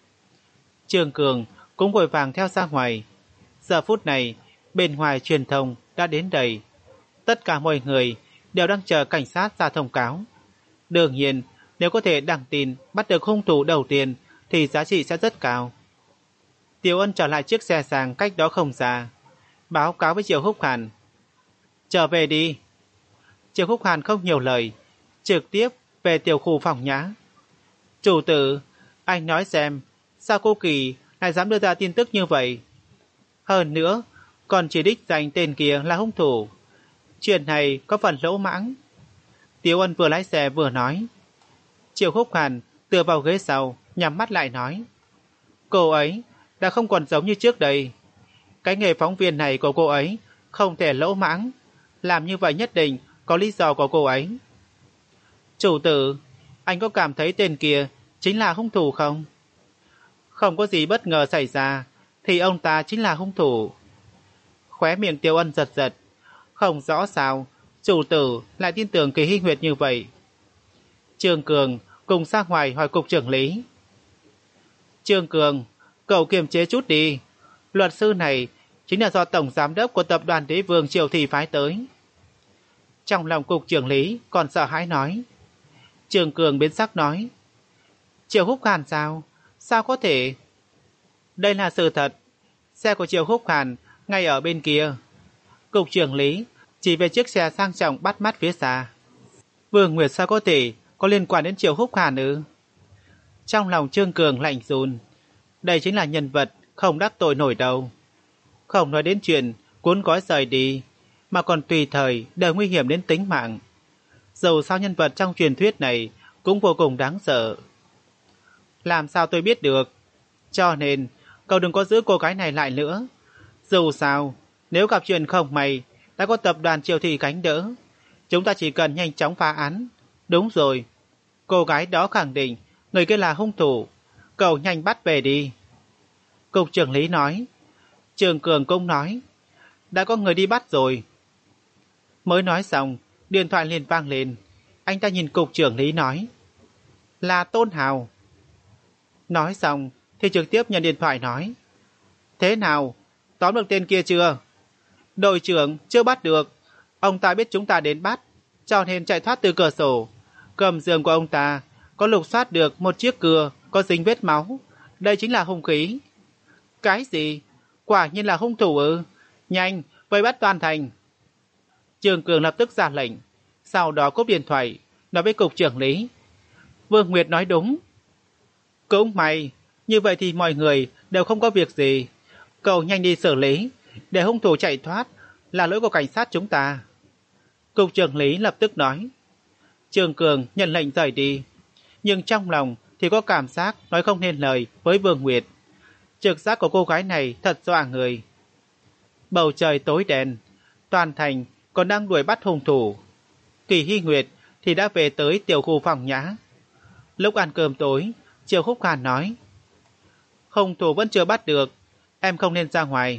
Trương Cường cũng vội vàng theo ra ngoài. Giờ phút này bên ngoài truyền thông đã đến đầy. Tất cả mọi người đều đang chờ cảnh sát ra thông cáo. Đương nhiên, nếu có thể đăng tin bắt được hung thủ đầu tiên thì giá trị sẽ rất cao. Tiêu Ân trở lại chiếc xe sang cách đó không xa, báo cáo với Triệu Húc Hàn. Trở về đi. Triệu Húc Hàn không nhiều lời, trực tiếp về tiểu khu phòng nhã. Chủ tử, anh nói xem, sao cô Kỳ lại dám đưa ra tin tức như vậy? Hơn nữa, còn chỉ đích danh tên kia là hung thủ. Chuyện này có phần lỗ mãng. Tiêu Ân vừa lái xe vừa nói. Triệu Húc Hàn tựa vào ghế sau, nhắm mắt lại nói. Cô ấy đã không còn giống như trước đây. Cái nghề phóng viên này của cô ấy không thể lỗ mãng. Làm như vậy nhất định có lý do của cô ấy. Chủ tử, anh có cảm thấy tên kia chính là hung thủ không? Không có gì bất ngờ xảy ra thì ông ta chính là hung thủ. Khóe miệng Tiêu Ân giật giật. Không rõ sao chủ tử lại tin tưởng Kỳ Hy Nguyệt như vậy. Trương Cường cùng ra ngoài hỏi cục trưởng lý. Trương Cường, cậu kiềm chế chút đi. Luật sư này chính là do tổng giám đốc của tập đoàn Đế Vương Triều Thị phái tới. Trong lòng cục trưởng lý còn sợ hãi nói. Trương Cường biến sắc nói. Triệu Húc Hàn sao? Sao có thể? Đây là sự thật. Xe của Triệu Húc Hàn ngay ở bên kia. Cục trưởng lý chỉ về chiếc xe sang trọng bắt mắt phía xa. Vương Nguyệt sao có thể có liên quan đến Triệu Húc Hàn ư? Trong lòng Trương Cường lạnh run. Đây chính là nhân vật không đắc tội nổi đâu. Không nói đến chuyện cuốn gói rời đi, mà còn tùy thời đều nguy hiểm đến tính mạng. Dầu sao nhân vật trong truyền thuyết này cũng vô cùng đáng sợ. Làm sao tôi biết được? Cho nên cậu đừng có giữ cô gái này lại nữa. Dù sao, nếu gặp chuyện không may, đã có tập đoàn Triều Thị gánh đỡ. Chúng ta chỉ cần nhanh chóng phá án. Đúng rồi, cô gái đó khẳng định người kia là hung thủ. Cậu nhanh bắt về đi. Cục trưởng lý nói. Trương Cường cũng nói. Đã có người đi bắt rồi. Mới nói xong, điện thoại liền vang lên. Anh ta nhìn cục trưởng lý nói. Là Tôn Hào. Nói xong thì trực tiếp nhận điện thoại nói. Thế nào? Tóm được tên kia chưa? Đội trưởng chưa bắt được. Ông ta biết chúng ta đến bắt. cho nên chạy thoát từ cửa sổ. Cầm giường của ông ta có lục soát được một chiếc cưa có dính vết máu. Đây chính là hung khí. Cái gì? Quả nhiên là hung thủ ư? Nhanh, vây bắt toàn thành. Trương Cường lập tức ra lệnh, sau đó cúp điện thoại, nói với cục trưởng lý. Vương Nguyệt nói đúng. Cũng may, như vậy thì mọi người đều không có việc gì. Cậu nhanh đi xử lý, để hung thủ chạy thoát là lỗi của cảnh sát chúng ta. Cục trưởng lý lập tức nói. Trương Cường nhận lệnh rời đi, nhưng trong lòng thì có cảm giác nói không nên lời với Vương Nguyệt. Trực giác của cô gái này thật dọa người. Bầu trời tối đen, toàn thành còn đang đuổi bắt hung thủ. Kỳ Hy Nguyệt thì đã về tới tiểu khu phòng nhã. Lúc ăn cơm tối, Triệu Khúc Hàn nói. Hung thủ vẫn chưa bắt được, em không nên ra ngoài.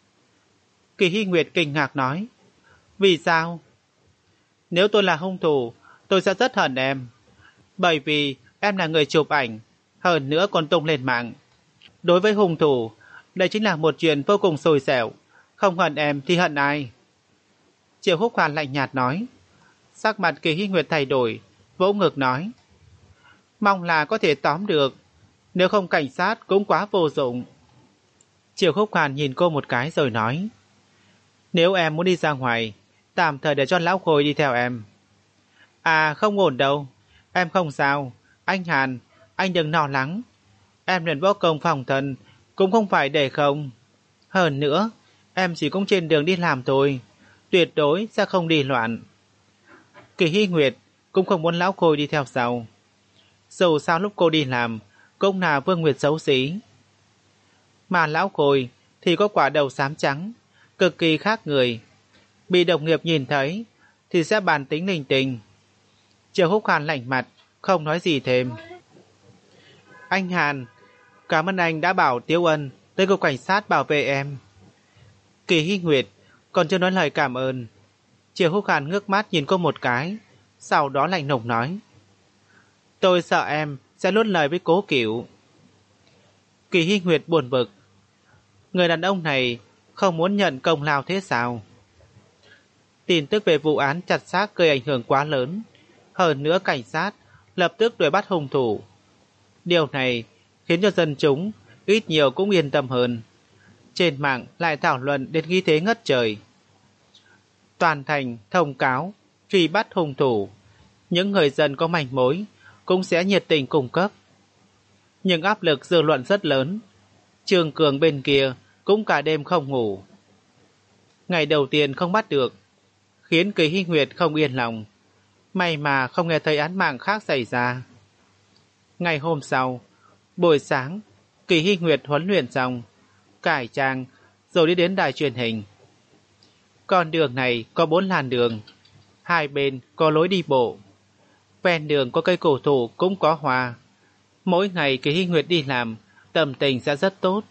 Kỳ Hy Nguyệt kinh ngạc nói. Vì sao? Nếu tôi là hung thủ, tôi sẽ rất hận em. Bởi vì em là người chụp ảnh, hơn nữa còn tung lên mạng. Đối với hung thủ, đây chính là một chuyện vô cùng xui xẻo. Không hận em thì hận ai? Triệu Khúc Hàn lạnh nhạt nói. Sắc mặt Kỳ Hy Nguyệt thay đổi, vỗ ngực nói. Mong là có thể tóm được, nếu không cảnh sát cũng quá vô dụng. Triệu Khúc Hàn nhìn cô một cái rồi nói. Nếu em muốn đi ra ngoài, tạm thời để cho lão Khôi đi theo em. À không ổn đâu, em không sao. Anh Hàn, anh đừng lo lắng. Em luyện võ công phòng thân cũng không phải để không. Hơn nữa, em chỉ cũng trên đường đi làm thôi, tuyệt đối sẽ không đi loạn. Kỳ Hy Nguyệt cũng không muốn lão Khôi đi theo sau. Dù sao lúc cô đi làm cũng là Vương Nguyệt xấu xí. Mà lão Khôi thì có quả đầu xám trắng, cực kỳ khác người. Bị đồng nghiệp nhìn thấy thì sẽ bàn tính linh tinh. Triệu Húc Hàn lạnh mặt, không nói gì thêm. Anh Hàn, cảm ơn anh đã bảo Tiếu Ân tới cục cảnh sát bảo vệ em. Kỳ Hy Nguyệt còn chưa nói lời cảm ơn. Triệu Húc Hàn ngước mắt nhìn cô một cái, sau đó lạnh lùng nói. Tôi sợ em sẽ nuốt lời với Cố Cửu. Kỳ Hy Nguyệt buồn bực. Người đàn ông này không muốn nhận công lao thế sao? Tin tức về vụ án chặt xác gây ảnh hưởng quá lớn. Hơn nữa cảnh sát lập tức đuổi bắt hung thủ. Điều này khiến cho dân chúng ít nhiều cũng yên tâm hơn. Trên mạng lại thảo luận đến khí thế ngất trời. Toàn thành thông cáo truy bắt hung thủ. Những người dân có manh mối cũng sẽ nhiệt tình cung cấp. Nhưng áp lực dư luận rất lớn. Trương Cường bên kia cũng cả đêm không ngủ. Ngày đầu tiên không bắt được, khiến Kỳ Hy Nguyệt không yên lòng. May mà không nghe thấy án mạng khác xảy ra. Ngày hôm sau, buổi sáng, Kỳ Hy Nguyệt huấn luyện xong, cải trang rồi đi đến đài truyền hình. Con đường này có bốn làn đường, hai bên có lối đi bộ. Ven đường có cây cổ thụ cũng có hoa. Mỗi ngày Kỳ Hy Nguyệt đi làm, tâm tình sẽ rất tốt.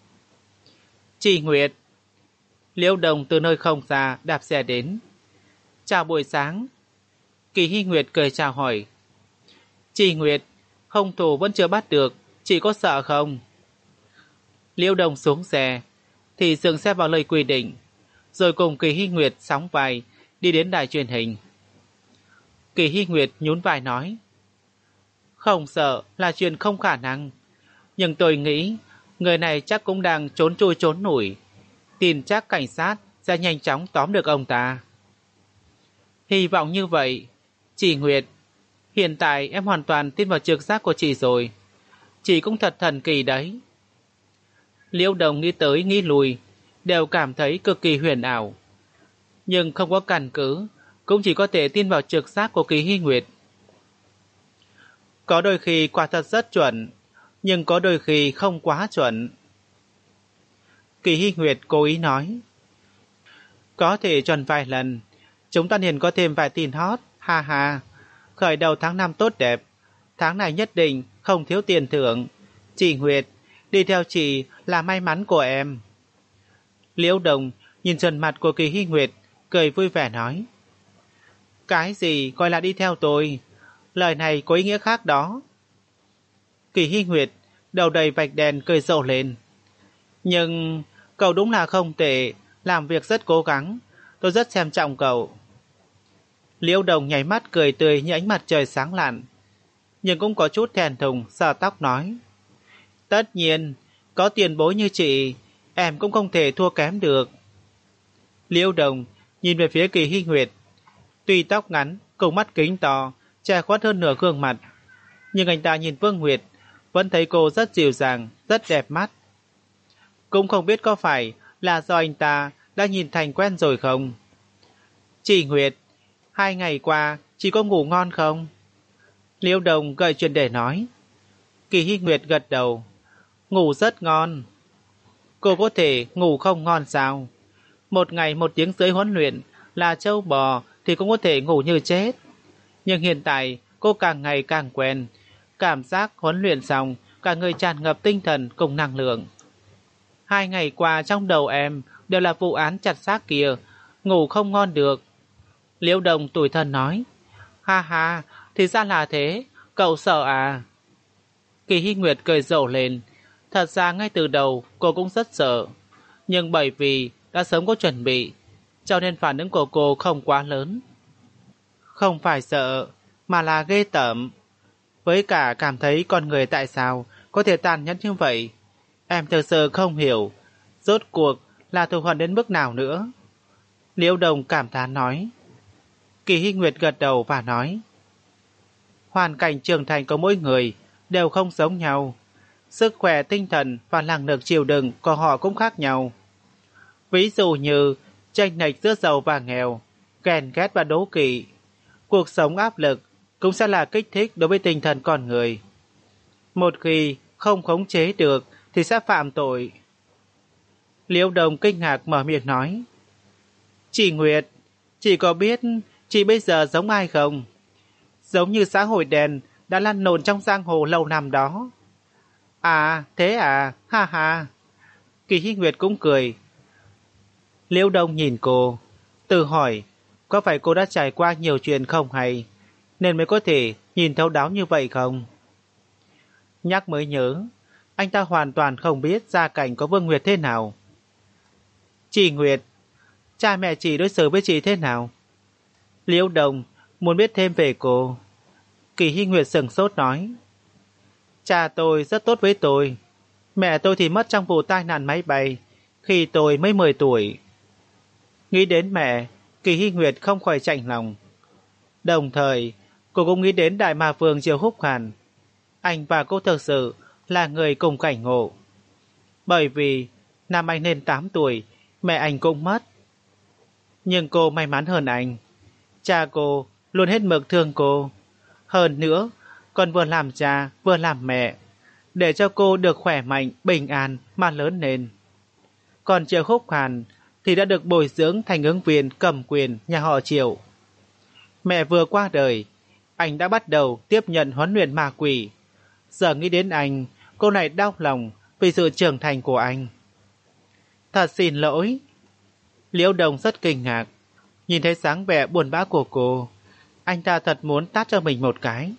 Chị Nguyệt. Liễu Đồng từ nơi không xa đạp xe đến. Chào buổi sáng. Kỳ Hy Nguyệt cười chào hỏi. Chị Nguyệt, hung thủ vẫn chưa bắt được, chị có sợ không? Liễu Đồng xuống xe, thì dừng xe vào lời quy định, rồi cùng Kỳ Hy Nguyệt sóng vai đi đến đài truyền hình. Kỳ Hy Nguyệt nhún vai nói. Không sợ là chuyện không khả năng, nhưng tôi nghĩ người này chắc cũng đang trốn chui trốn nủi. Tin chắc cảnh sát sẽ nhanh chóng tóm được ông ta. Hy vọng như vậy. Chị Nguyệt, hiện tại em hoàn toàn tin vào trực giác của chị rồi. Chị cũng thật thần kỳ đấy. Liễu Đồng nghĩ tới nghĩ lui, đều cảm thấy cực kỳ huyền ảo. Nhưng không có căn cứ, cũng chỉ có thể tin vào trực giác của Kỳ Hy Nguyệt. Có đôi khi quả thật rất chuẩn, nhưng có đôi khi không quá chuẩn. Kỳ Hy Nguyệt cố ý nói. Có thể chuẩn vài lần, chúng ta liền có thêm vài tin hot, ha ha. Khởi đầu tháng năm tốt đẹp, tháng này nhất định không thiếu tiền thưởng. Chị Nguyệt, đi theo chị là may mắn của em. Liễu Đồng nhìn trần mặt của Kỳ Hy Nguyệt, cười vui vẻ nói. Cái gì gọi là đi theo tôi? Lời này có ý nghĩa khác đó. Kỳ Hy Nguyệt đầu đầy vạch đèn cười rộ lên. Nhưng cậu đúng là không tệ, làm việc rất cố gắng, tôi rất xem trọng cậu. Liễu Đồng nháy mắt cười tươi như ánh mặt trời sáng lạn, nhưng cũng có chút thẹn thùng sờ tóc nói: Tất nhiên, có tiền bối như chị, em cũng không thể thua kém được. Liễu Đồng nhìn về phía Kỳ Hy Nguyệt, tuy tóc ngắn cùng mắt kính to che khuất hơn nửa gương mặt, nhưng anh ta nhìn Vương Nguyệt vẫn thấy cô rất dịu dàng, rất đẹp mắt. Cũng không biết có phải là do anh ta đã nhìn thành quen rồi không. Chị Nguyệt, hai ngày qua chị có ngủ ngon không? Liễu Đồng gợi chuyện để nói. Kỳ Hy Nguyệt gật đầu. Ngủ rất ngon. Cô có thể ngủ không ngon sao? Một ngày một tiếng rưỡi huấn luyện là trâu bò thì cũng có thể ngủ như chết. Nhưng hiện tại cô càng ngày càng quen. Cảm giác huấn luyện xong, cả người tràn ngập tinh thần cùng năng lượng. Hai ngày qua trong đầu em đều là vụ án chặt xác kia, ngủ không ngon được. Liễu Đồng tủi thân nói. Ha ha, thì ra là thế, cậu sợ à? Kỳ Hy Nguyệt cười rộ lên. Thật ra ngay từ đầu cô cũng rất sợ, nhưng bởi vì đã sớm có chuẩn bị, cho nên phản ứng của cô không quá lớn. Không phải sợ, mà là ghê tởm. Với cả cảm thấy con người tại sao có thể tàn nhẫn như vậy. Em thực sự không hiểu, rốt cuộc là thù hận đến mức nào nữa. Liễu Đồng cảm thán nói. Kỳ Hy Nguyệt gật đầu và nói. Hoàn cảnh trưởng thành của mỗi người đều không giống nhau. Sức khỏe tinh thần và năng lực chịu đựng của họ cũng khác nhau. Ví dụ như chênh lệch giữa giàu và nghèo, ghen ghét và đố kỵ. Cuộc sống áp lực cũng sẽ là kích thích đối với tinh thần con người. Một khi không khống chế được thì sẽ phạm tội. Liễu Đồng kinh ngạc mở miệng nói. Chị Nguyệt, chị có biết chị bây giờ giống ai không? Giống như xã hội đen đã lăn lộn trong giang hồ lâu năm đó. À, thế à, ha ha. Kỳ Hy Nguyệt cũng cười. Liễu Đồng nhìn cô, tự hỏi, có phải cô đã trải qua nhiều chuyện không hay, nên mới có thể nhìn thấu đáo như vậy không? Nhắc mới nhớ, anh ta hoàn toàn không biết gia cảnh của Vương Nguyệt thế nào. Chị Nguyệt, cha mẹ chị đối xử với chị thế nào? Liễu Đồng muốn biết thêm về cô. Kỳ Hy Nguyệt sửng sốt nói. Cha tôi rất tốt với tôi. Mẹ tôi thì mất trong vụ tai nạn máy bay khi tôi mới mười tuổi. Nghĩ đến mẹ, Kỳ Hy Nguyệt không khỏi chạnh lòng. Đồng thời, cô cũng nghĩ đến Đại Ma Vương Diêu Húc Hàn. Anh và cô thực sự là người cùng cảnh ngộ. Bởi vì năm anh lên tám tuổi, mẹ anh cũng mất. Nhưng cô may mắn hơn anh. Cha cô luôn hết mực thương cô. Hơn nữa, còn vừa làm cha vừa làm mẹ, để cho cô được khỏe mạnh, bình an mà lớn lên. Còn Triệu Húc Hàn thì đã được bồi dưỡng thành ứng viên cầm quyền nhà họ Triệu. Mẹ vừa qua đời, anh đã bắt đầu tiếp nhận huấn luyện ma quỷ. Giờ nghĩ đến anh, cô này đau lòng vì sự trưởng thành của anh. Thật xin lỗi. Liễu Đồng rất kinh ngạc. Nhìn thấy dáng vẻ buồn bã của cô, anh ta thật muốn tát cho mình một cái.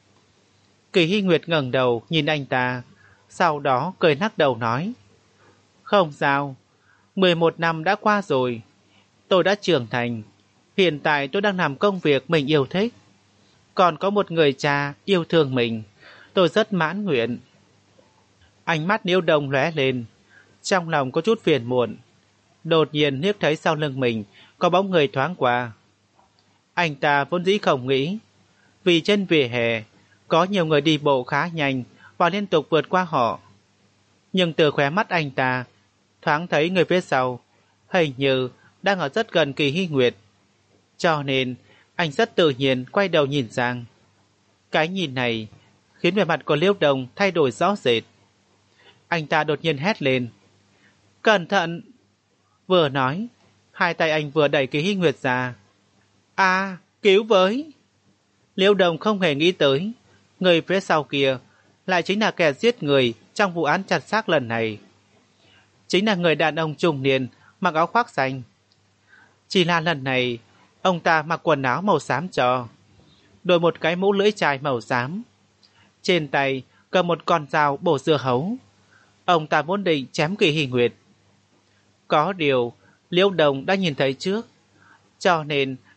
Kỳ Hy Nguyệt ngẩng đầu nhìn anh ta, sau đó cười lắc đầu nói. Không sao, mười một năm đã qua rồi. Tôi đã trưởng thành. Hiện tại tôi đang làm công việc mình yêu thích. Còn có một người cha yêu thương mình. Tôi rất mãn nguyện. Ánh mắt Liễu Đồng lóe lên, trong lòng có chút phiền muộn. Đột nhiên liếc thấy sau lưng mình có bóng người thoáng qua. Anh ta vốn dĩ không nghĩ, vì trên vỉa hè có nhiều người đi bộ khá nhanh và liên tục vượt qua họ. Nhưng từ khóe mắt anh ta thoáng thấy người phía sau hình như đang ở rất gần Kỳ Hy Nguyệt, cho nên anh rất tự nhiên quay đầu nhìn sang. Cái nhìn này khiến vẻ mặt của Liễu Đồng thay đổi rõ rệt. Anh ta đột nhiên hét lên. Cẩn thận! Vừa nói, hai tay anh vừa đẩy Kỳ Hy Nguyệt ra. À, cứu với! Liễu Đồng không hề nghĩ tới, người phía sau kia lại chính là kẻ giết người trong vụ án chặt xác lần này. Chính là người đàn ông trung niên mặc áo khoác xanh. Chỉ là lần này, ông ta mặc quần áo màu xám cho, đội một cái mũ lưỡi chai màu xám. Trên tay cầm một con dao bổ dưa hấu. Ông ta vốn định chém Kỳ Hy Nguyệt. Có điều, Liễu Đồng đã nhìn thấy trước, cho nên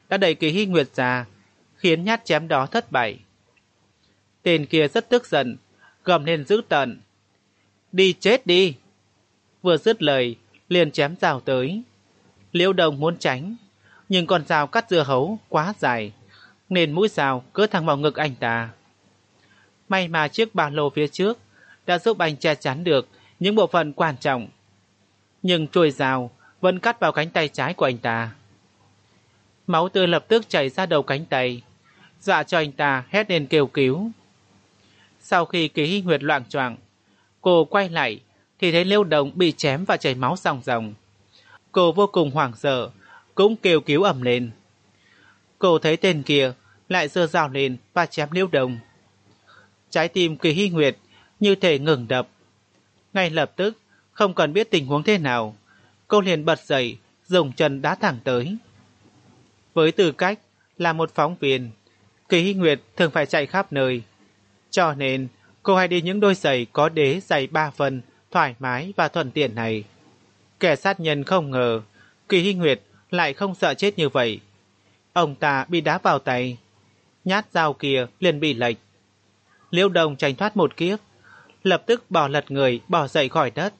đã đẩy Kỳ Hy Nguyệt ra, khiến nhát chém đó thất bại. Tên kia rất tức giận, gầm lên dữ tợn. Đi chết đi! Vừa dứt lời, liền chém rào tới. Liễu Đồng muốn tránh, nhưng con dao cắt dưa hấu quá dài, nên mũi dao cứa thẳng vào ngực anh ta. May mà chiếc ba lô phía trước đã giúp anh che chắn được những bộ phận quan trọng, nhưng chuôi dao vẫn cắt vào cánh tay trái của anh ta. Máu tươi lập tức chảy ra đầu cánh tay, dọa cho anh ta hét lên kêu cứu. Sau khi Kỳ Hy Nguyệt loạng choạng, cô quay lại thì thấy Liễu Đồng bị chém và chảy máu ròng ròng. Cô vô cùng hoảng sợ, cũng kêu cứu ầm lên. Cô thấy tên kia lại giơ dao lên và chém Liễu Đồng. Trái tim Kỳ Hy Nguyệt như thể ngừng đập. Ngay lập tức, không cần biết tình huống thế nào, cô liền bật dậy, dùng chân đá thẳng tới. Với tư cách là một phóng viên, Kỳ Hy Nguyệt thường phải chạy khắp nơi, cho nên cô hay đi những đôi giày có đế dày ba phần, thoải mái và thuận tiện này. Kẻ sát nhân không ngờ Kỳ Hy Nguyệt lại không sợ chết như vậy. Ông ta bị đá vào tay, nhát dao kia liền bị lệch. Liễu Đồng tránh thoát một kiếp, lập tức bỏ lật người bỏ dậy khỏi đất.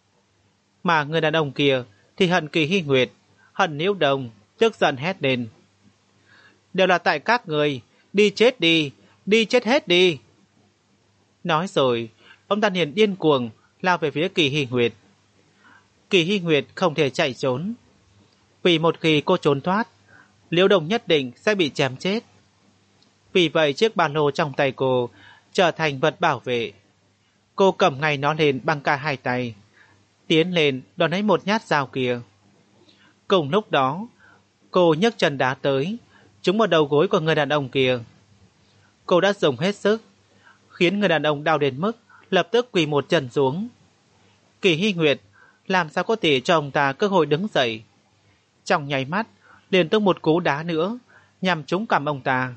Mà người đàn ông kia thì hận Kỳ Hy Nguyệt, hận Liễu Đồng, tức giận hét lên. Đều là tại các người, đi chết đi, đi chết hết đi. Nói rồi, ông ta liền điên cuồng lao về phía Kỳ Hy Nguyệt. Kỳ Hy Nguyệt không thể chạy trốn, vì một khi cô trốn thoát, Liễu Đồng nhất định sẽ bị chém chết. Vì vậy chiếc ba lô trong tay cô trở thành vật bảo vệ. Cô cầm ngay nó lên bằng cả hai tay, tiến lên đón lấy một nhát dao kia. Cùng lúc đó, cô nhấc chân đá tới, trúng vào đầu gối của người đàn ông kia. Cô đã dùng hết sức, khiến người đàn ông đau đến mức lập tức quỳ một chân xuống. Kỳ Hy Nguyệt làm sao có thể cho ông ta cơ hội đứng dậy. Trong nháy mắt, liền tung một cú đá nữa, nhằm trúng cằm ông ta.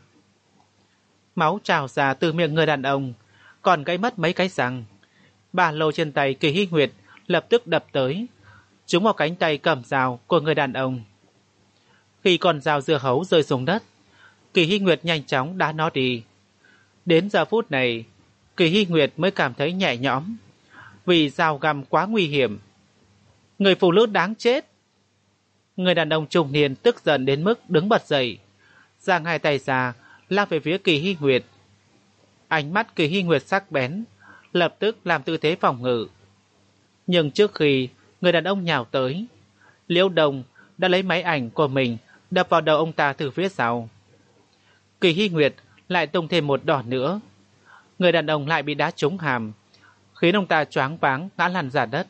Máu trào ra từ miệng người đàn ông, còn gãy mất mấy cái răng. Ba lô trên tay Kỳ Hy Nguyệt lập tức đập tới, trúng vào cánh tay cầm dao của người đàn ông. Khi con dao dưa hấu rơi xuống đất, Kỳ Hy Nguyệt nhanh chóng đá nó đi. Đến giờ phút này, Kỳ Hy Nguyệt mới cảm thấy nhẹ nhõm, vì dao găm quá nguy hiểm. Người phụ nữ đáng chết! Người đàn ông trung niên tức giận đến mức đứng bật dậy, giang hai tay ra lao về phía Kỳ Hy Nguyệt. Ánh mắt Kỳ Hy Nguyệt sắc bén, lập tức làm tư thế phòng ngự. Nhưng trước khi người đàn ông nhào tới, Liễu Đồng đã lấy máy ảnh của mình đập vào đầu ông ta từ phía sau. Kỳ Hy Nguyệt lại tung thêm một đòn nữa, người đàn ông lại bị đá trúng hàm, khiến ông ta choáng váng ngã lăn ra đất.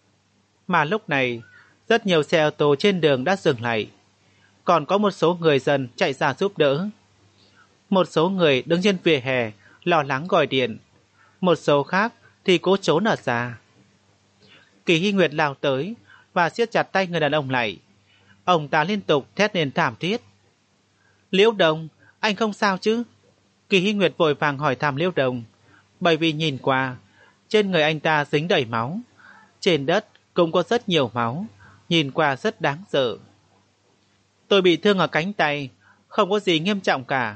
Mà lúc này, rất nhiều xe ô tô trên đường đã dừng lại, còn có một số người dân chạy ra giúp đỡ. Một số người đứng trên vỉa hè lo lắng gọi điện, một số khác thì cố trốn ở xa. Kỳ Hy Nguyệt lao tới và siết chặt tay người đàn ông lại. Ông ta liên tục thét lên thảm thiết. Liễu Đồng, anh không sao chứ? Kỳ Hy Nguyệt vội vàng hỏi thăm Liễu Đồng, bởi vì nhìn qua, trên người anh ta dính đầy máu, trên đất cũng có rất nhiều máu, nhìn qua rất đáng sợ. Tôi bị thương ở cánh tay, không có gì nghiêm trọng cả.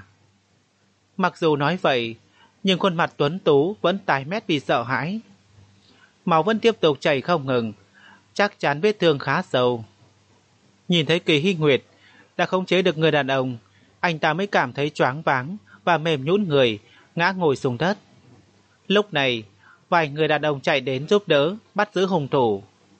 Mặc dù nói vậy, nhưng khuôn mặt tuấn tú vẫn tái mét vì sợ hãi. Máu vẫn tiếp tục chảy không ngừng, chắc chắn vết thương khá sâu. Nhìn thấy Kỳ Hy Nguyệt đã khống chế được người đàn ông, anh ta mới cảm thấy choáng váng và mềm nhũn người, ngã ngồi xuống đất. Lúc này, vài người đàn ông chạy đến giúp đỡ, bắt giữ hung thủ.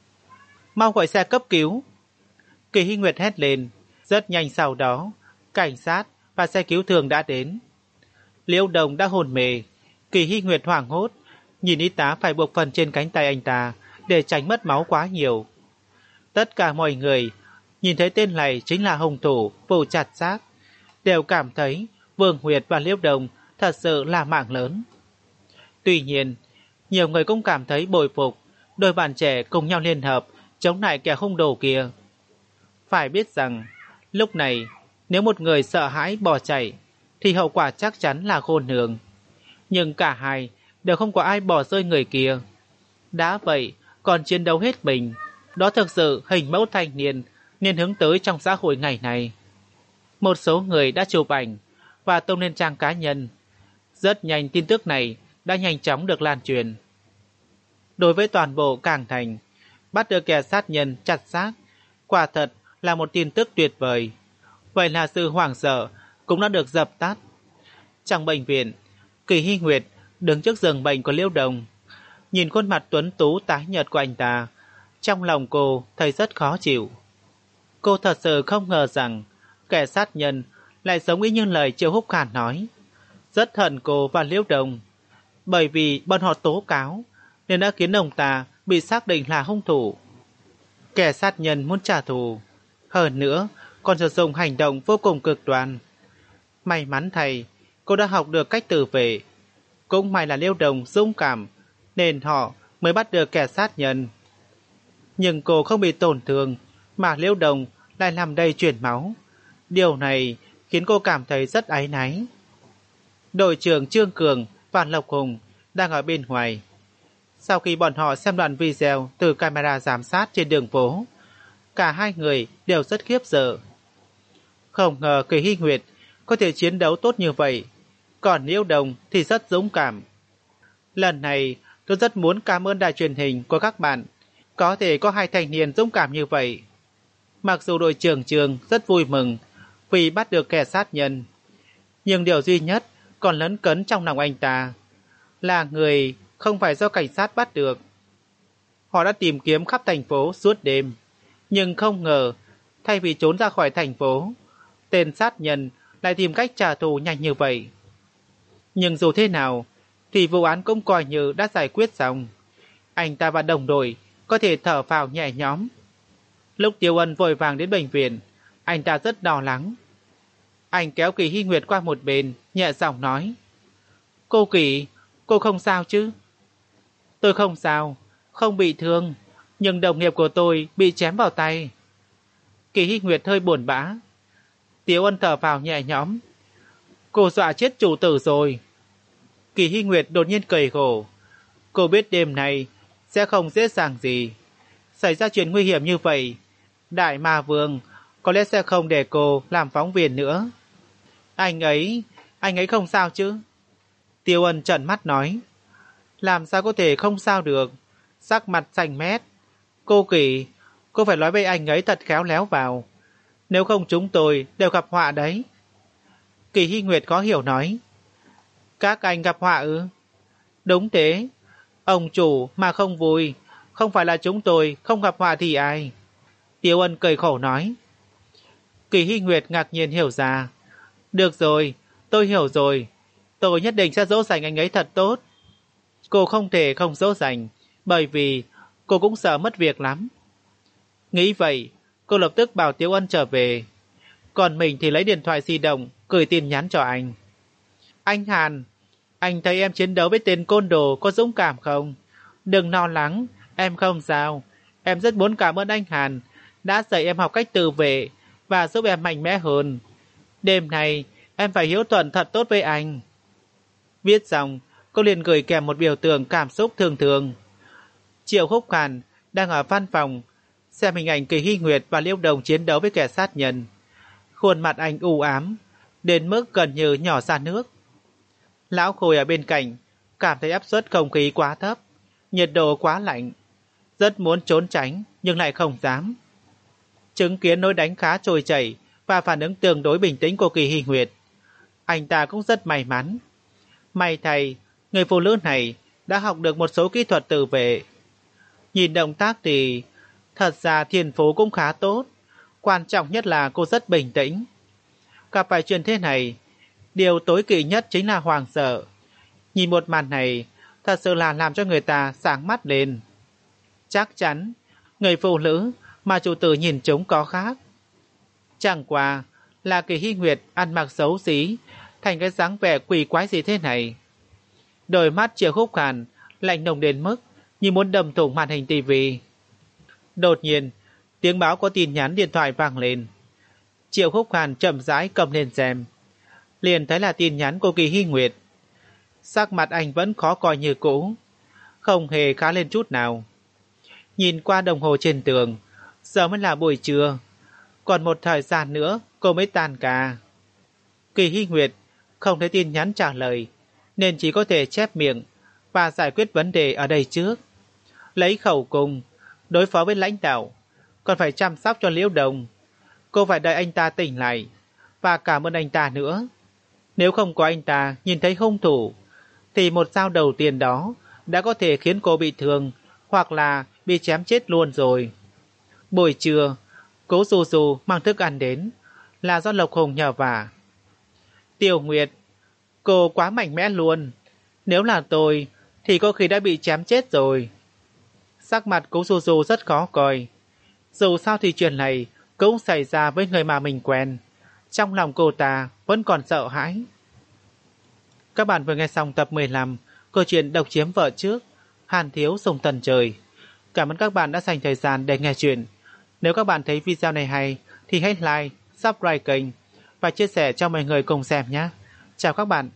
Mau gọi xe cấp cứu! Kỳ Hy Nguyệt hét lên. Rất nhanh sau đó, cảnh sát và xe cứu thương đã đến. Liễu Đồng đã hôn mê. Kỳ Hy Nguyệt hoảng hốt, nhìn y tá phải buộc phần trên cánh tay anh ta để tránh mất máu quá nhiều. Tất cả mọi người nhìn thấy tên này chính là hung thủ vụ chặt xác, đều cảm thấy Vương Huyệt và Liễu Đồng thật sự là mạng lớn. Tuy nhiên, nhiều người cũng cảm thấy bội phục đôi bạn trẻ cùng nhau liên hợp chống lại kẻ hung đồ kia. Phải biết rằng, lúc này nếu một người sợ hãi bỏ chạy thì hậu quả chắc chắn là khôn lường. Nhưng cả hai đều không có ai bỏ rơi người kia. Đã vậy, còn chiến đấu hết mình, đó thực sự hình mẫu thanh niên nên hướng tới trong xã hội ngày này. Một số người đã chụp ảnh và tung lên trang cá nhân. Rất nhanh tin tức này đã nhanh chóng được lan truyền. Đối với toàn bộ Cảng Thành, bắt được kẻ sát nhân chặt xác, quả thật là một tin tức tuyệt vời. Vậy là sự hoảng sợ cũng đã được dập tắt. Trong bệnh viện, Kỳ Hy Nguyệt đứng trước giường bệnh của Liễu Đồng, nhìn khuôn mặt tuấn tú tái nhợt của anh ta, trong lòng cô thấy rất khó chịu. Cô thật sự không ngờ rằng kẻ sát nhân lại giống y như lời Triệu Húc Khản nói. Rất hận cô và Liễu Đồng, bởi vì bọn họ tố cáo nên đã khiến ông ta bị xác định là hung thủ. Kẻ sát nhân muốn trả thù, hơn nữa còn sử dụng hành động vô cùng cực đoan. May mắn thầy, cô đã học được cách tự vệ. Cũng may là Liễu Đồng dũng cảm, nên họ mới bắt được kẻ sát nhân. Nhưng cô không bị tổn thương, mà Liễu Đồng lại làm đầy chuyển máu. Điều này khiến cô cảm thấy rất áy náy. Đội trưởng Trương Cường và Lộc Hùng đang ở bên ngoài. Sau khi bọn họ xem đoạn video từ camera giám sát trên đường phố, cả hai người đều rất khiếp sợ. Không ngờ Kỳ Hy Nguyệt có thể chiến đấu tốt như vậy, còn Liễu Đồng thì rất dũng cảm. Lần này tôi rất muốn cảm ơn đài truyền hình của các bạn, có thể có hai thanh niên dũng cảm như vậy. Mặc dù đội trưởng Trường rất vui mừng vì bắt được kẻ sát nhân, nhưng điều duy nhất còn lấn cấn trong lòng anh ta là người không phải do cảnh sát bắt được. Họ đã tìm kiếm khắp thành phố suốt đêm, nhưng không ngờ thay vì trốn ra khỏi thành phố, tên sát nhân lại tìm cách trả thù nhanh như vậy. Nhưng dù thế nào thì vụ án cũng coi như đã giải quyết xong. Anh ta và đồng đội có thể thở phào nhẹ nhõm. Lúc Tiêu Ân vội vàng đến bệnh viện, anh ta rất lo lắng. Anh kéo Kỳ Hy Nguyệt qua một bên, nhẹ giọng nói: Cô Kỳ, cô không sao chứ? Tôi không sao, không bị thương, nhưng đồng nghiệp của tôi bị chém vào tay. Kỳ Hy Nguyệt hơi buồn bã. Tiêu Ân thở vào nhẹ nhõm: Cô dọa chết chủ tử rồi. Kỳ Hy Nguyệt đột nhiên cười khổ. Cô biết đêm này sẽ không dễ dàng gì. Xảy ra chuyện nguy hiểm như vậy, Đại Ma Vương có lẽ sẽ không để cô làm phóng viên nữa. Anh ấy, anh ấy không sao chứ? Tiêu Ân trợn mắt nói. Làm sao có thể không sao được? Sắc mặt xanh mét. Cô Kỳ, cô phải nói với anh ấy thật khéo léo vào. Nếu không chúng tôi đều gặp họa đấy. Kỳ Hy Nguyệt khó hiểu nói. Các anh gặp họa ư? Đúng thế. Ông chủ mà không vui, không phải là chúng tôi không gặp họa thì ai? Tiêu Ân cười khổ nói. Kỳ Hy Nguyệt ngạc nhiên hiểu ra. Được rồi, tôi hiểu rồi. Tôi nhất định sẽ dỗ dành anh ấy thật tốt. Cô không thể không dỗ dành, bởi vì cô cũng sợ mất việc lắm. Nghĩ vậy, cô lập tức bảo Tiêu Ân trở về. Còn mình thì lấy điện thoại di động, gửi tin nhắn cho anh. Anh Hàn, anh thấy em chiến đấu với tên côn đồ có dũng cảm không? Đừng lo lắng, em không sao. Em rất muốn cảm ơn anh Hàn đã dạy em học cách tự vệ và giúp em mạnh mẽ hơn. Đêm này em phải hiếu thuận thật tốt với anh. Viết xong, cô liền gửi kèm một biểu tượng cảm xúc thường thường. Triệu Húc Khản đang ở văn phòng xem hình ảnh Kỳ Hy Nguyệt và Liễu Đồng chiến đấu với kẻ sát nhân. Khuôn mặt anh u ám đến mức gần như nhỏ ra nước. Lão Khôi ở bên cạnh cảm thấy áp suất không khí quá thấp, nhiệt độ quá lạnh, rất muốn trốn tránh nhưng lại không dám. Chứng kiến nỗi đánh khá trôi chảy và phản ứng tương đối bình tĩnh của Kỳ Hy Nguyệt, anh ta cũng rất may mắn. May thay, người phụ nữ này đã học được một số kỹ thuật tự vệ. Nhìn động tác thì thật ra thiên phú cũng khá tốt. Quan trọng nhất là cô rất bình tĩnh. Gặp phải chuyện thế này, điều tối kỵ nhất chính là hoảng sợ. Nhìn một màn này thật sự là làm cho người ta sáng mắt lên. Chắc chắn người phụ nữ mà chủ tử nhìn chúng có khác. Chẳng qua là Kỳ Hy Nguyệt ăn mặc xấu xí thành cái dáng vẻ quỷ quái gì thế này. Đôi mắt Triệu Húc Khản lạnh lùng đến mức như muốn đâm thủng màn hình tivi. Đột nhiên tiếng báo có tin nhắn điện thoại vang lên. Triệu Húc Khản chậm rãi cầm lên xem, liền thấy là tin nhắn của Kỳ Hy Nguyệt. Sắc mặt anh vẫn khó coi như cũ, không hề khá lên chút nào. Nhìn qua đồng hồ trên tường, giờ mới là buổi trưa, còn một thời gian nữa cô mới tan ca. Kỳ Hy Nguyệt không thấy tin nhắn trả lời, nên chỉ có thể chép miệng và giải quyết vấn đề ở đây trước. Lấy khẩu cung, đối phó với lãnh đạo, còn phải chăm sóc cho Liễu Đồng. Cô phải đợi anh ta tỉnh lại, và cảm ơn anh ta nữa. Nếu không có anh ta nhìn thấy hung thủ, thì một dao đầu tiên đó đã có thể khiến cô bị thương, hoặc là bị chém chết luôn rồi. Buổi trưa, Cố Du Du mang thức ăn đến, là do Lộc Hùng nhờ vả. Tiểu Nguyệt, cô quá mạnh mẽ luôn. Nếu là tôi, thì có khi đã bị chém chết rồi. Sắc mặt Cố Du Du rất khó coi. Dù sao thì chuyện này cũng xảy ra với người mà mình quen. Trong lòng cô ta vẫn còn sợ hãi. Các bạn vừa nghe xong tập mười lăm câu chuyện Độc Chiếm Vợ Trước, Hàn Thiếu Sùng Tần Trời. Cảm ơn các bạn đã dành thời gian để nghe chuyện. Nếu các bạn thấy video này hay thì hãy like, subscribe kênh và chia sẻ cho mọi người cùng xem nhé. Chào các bạn.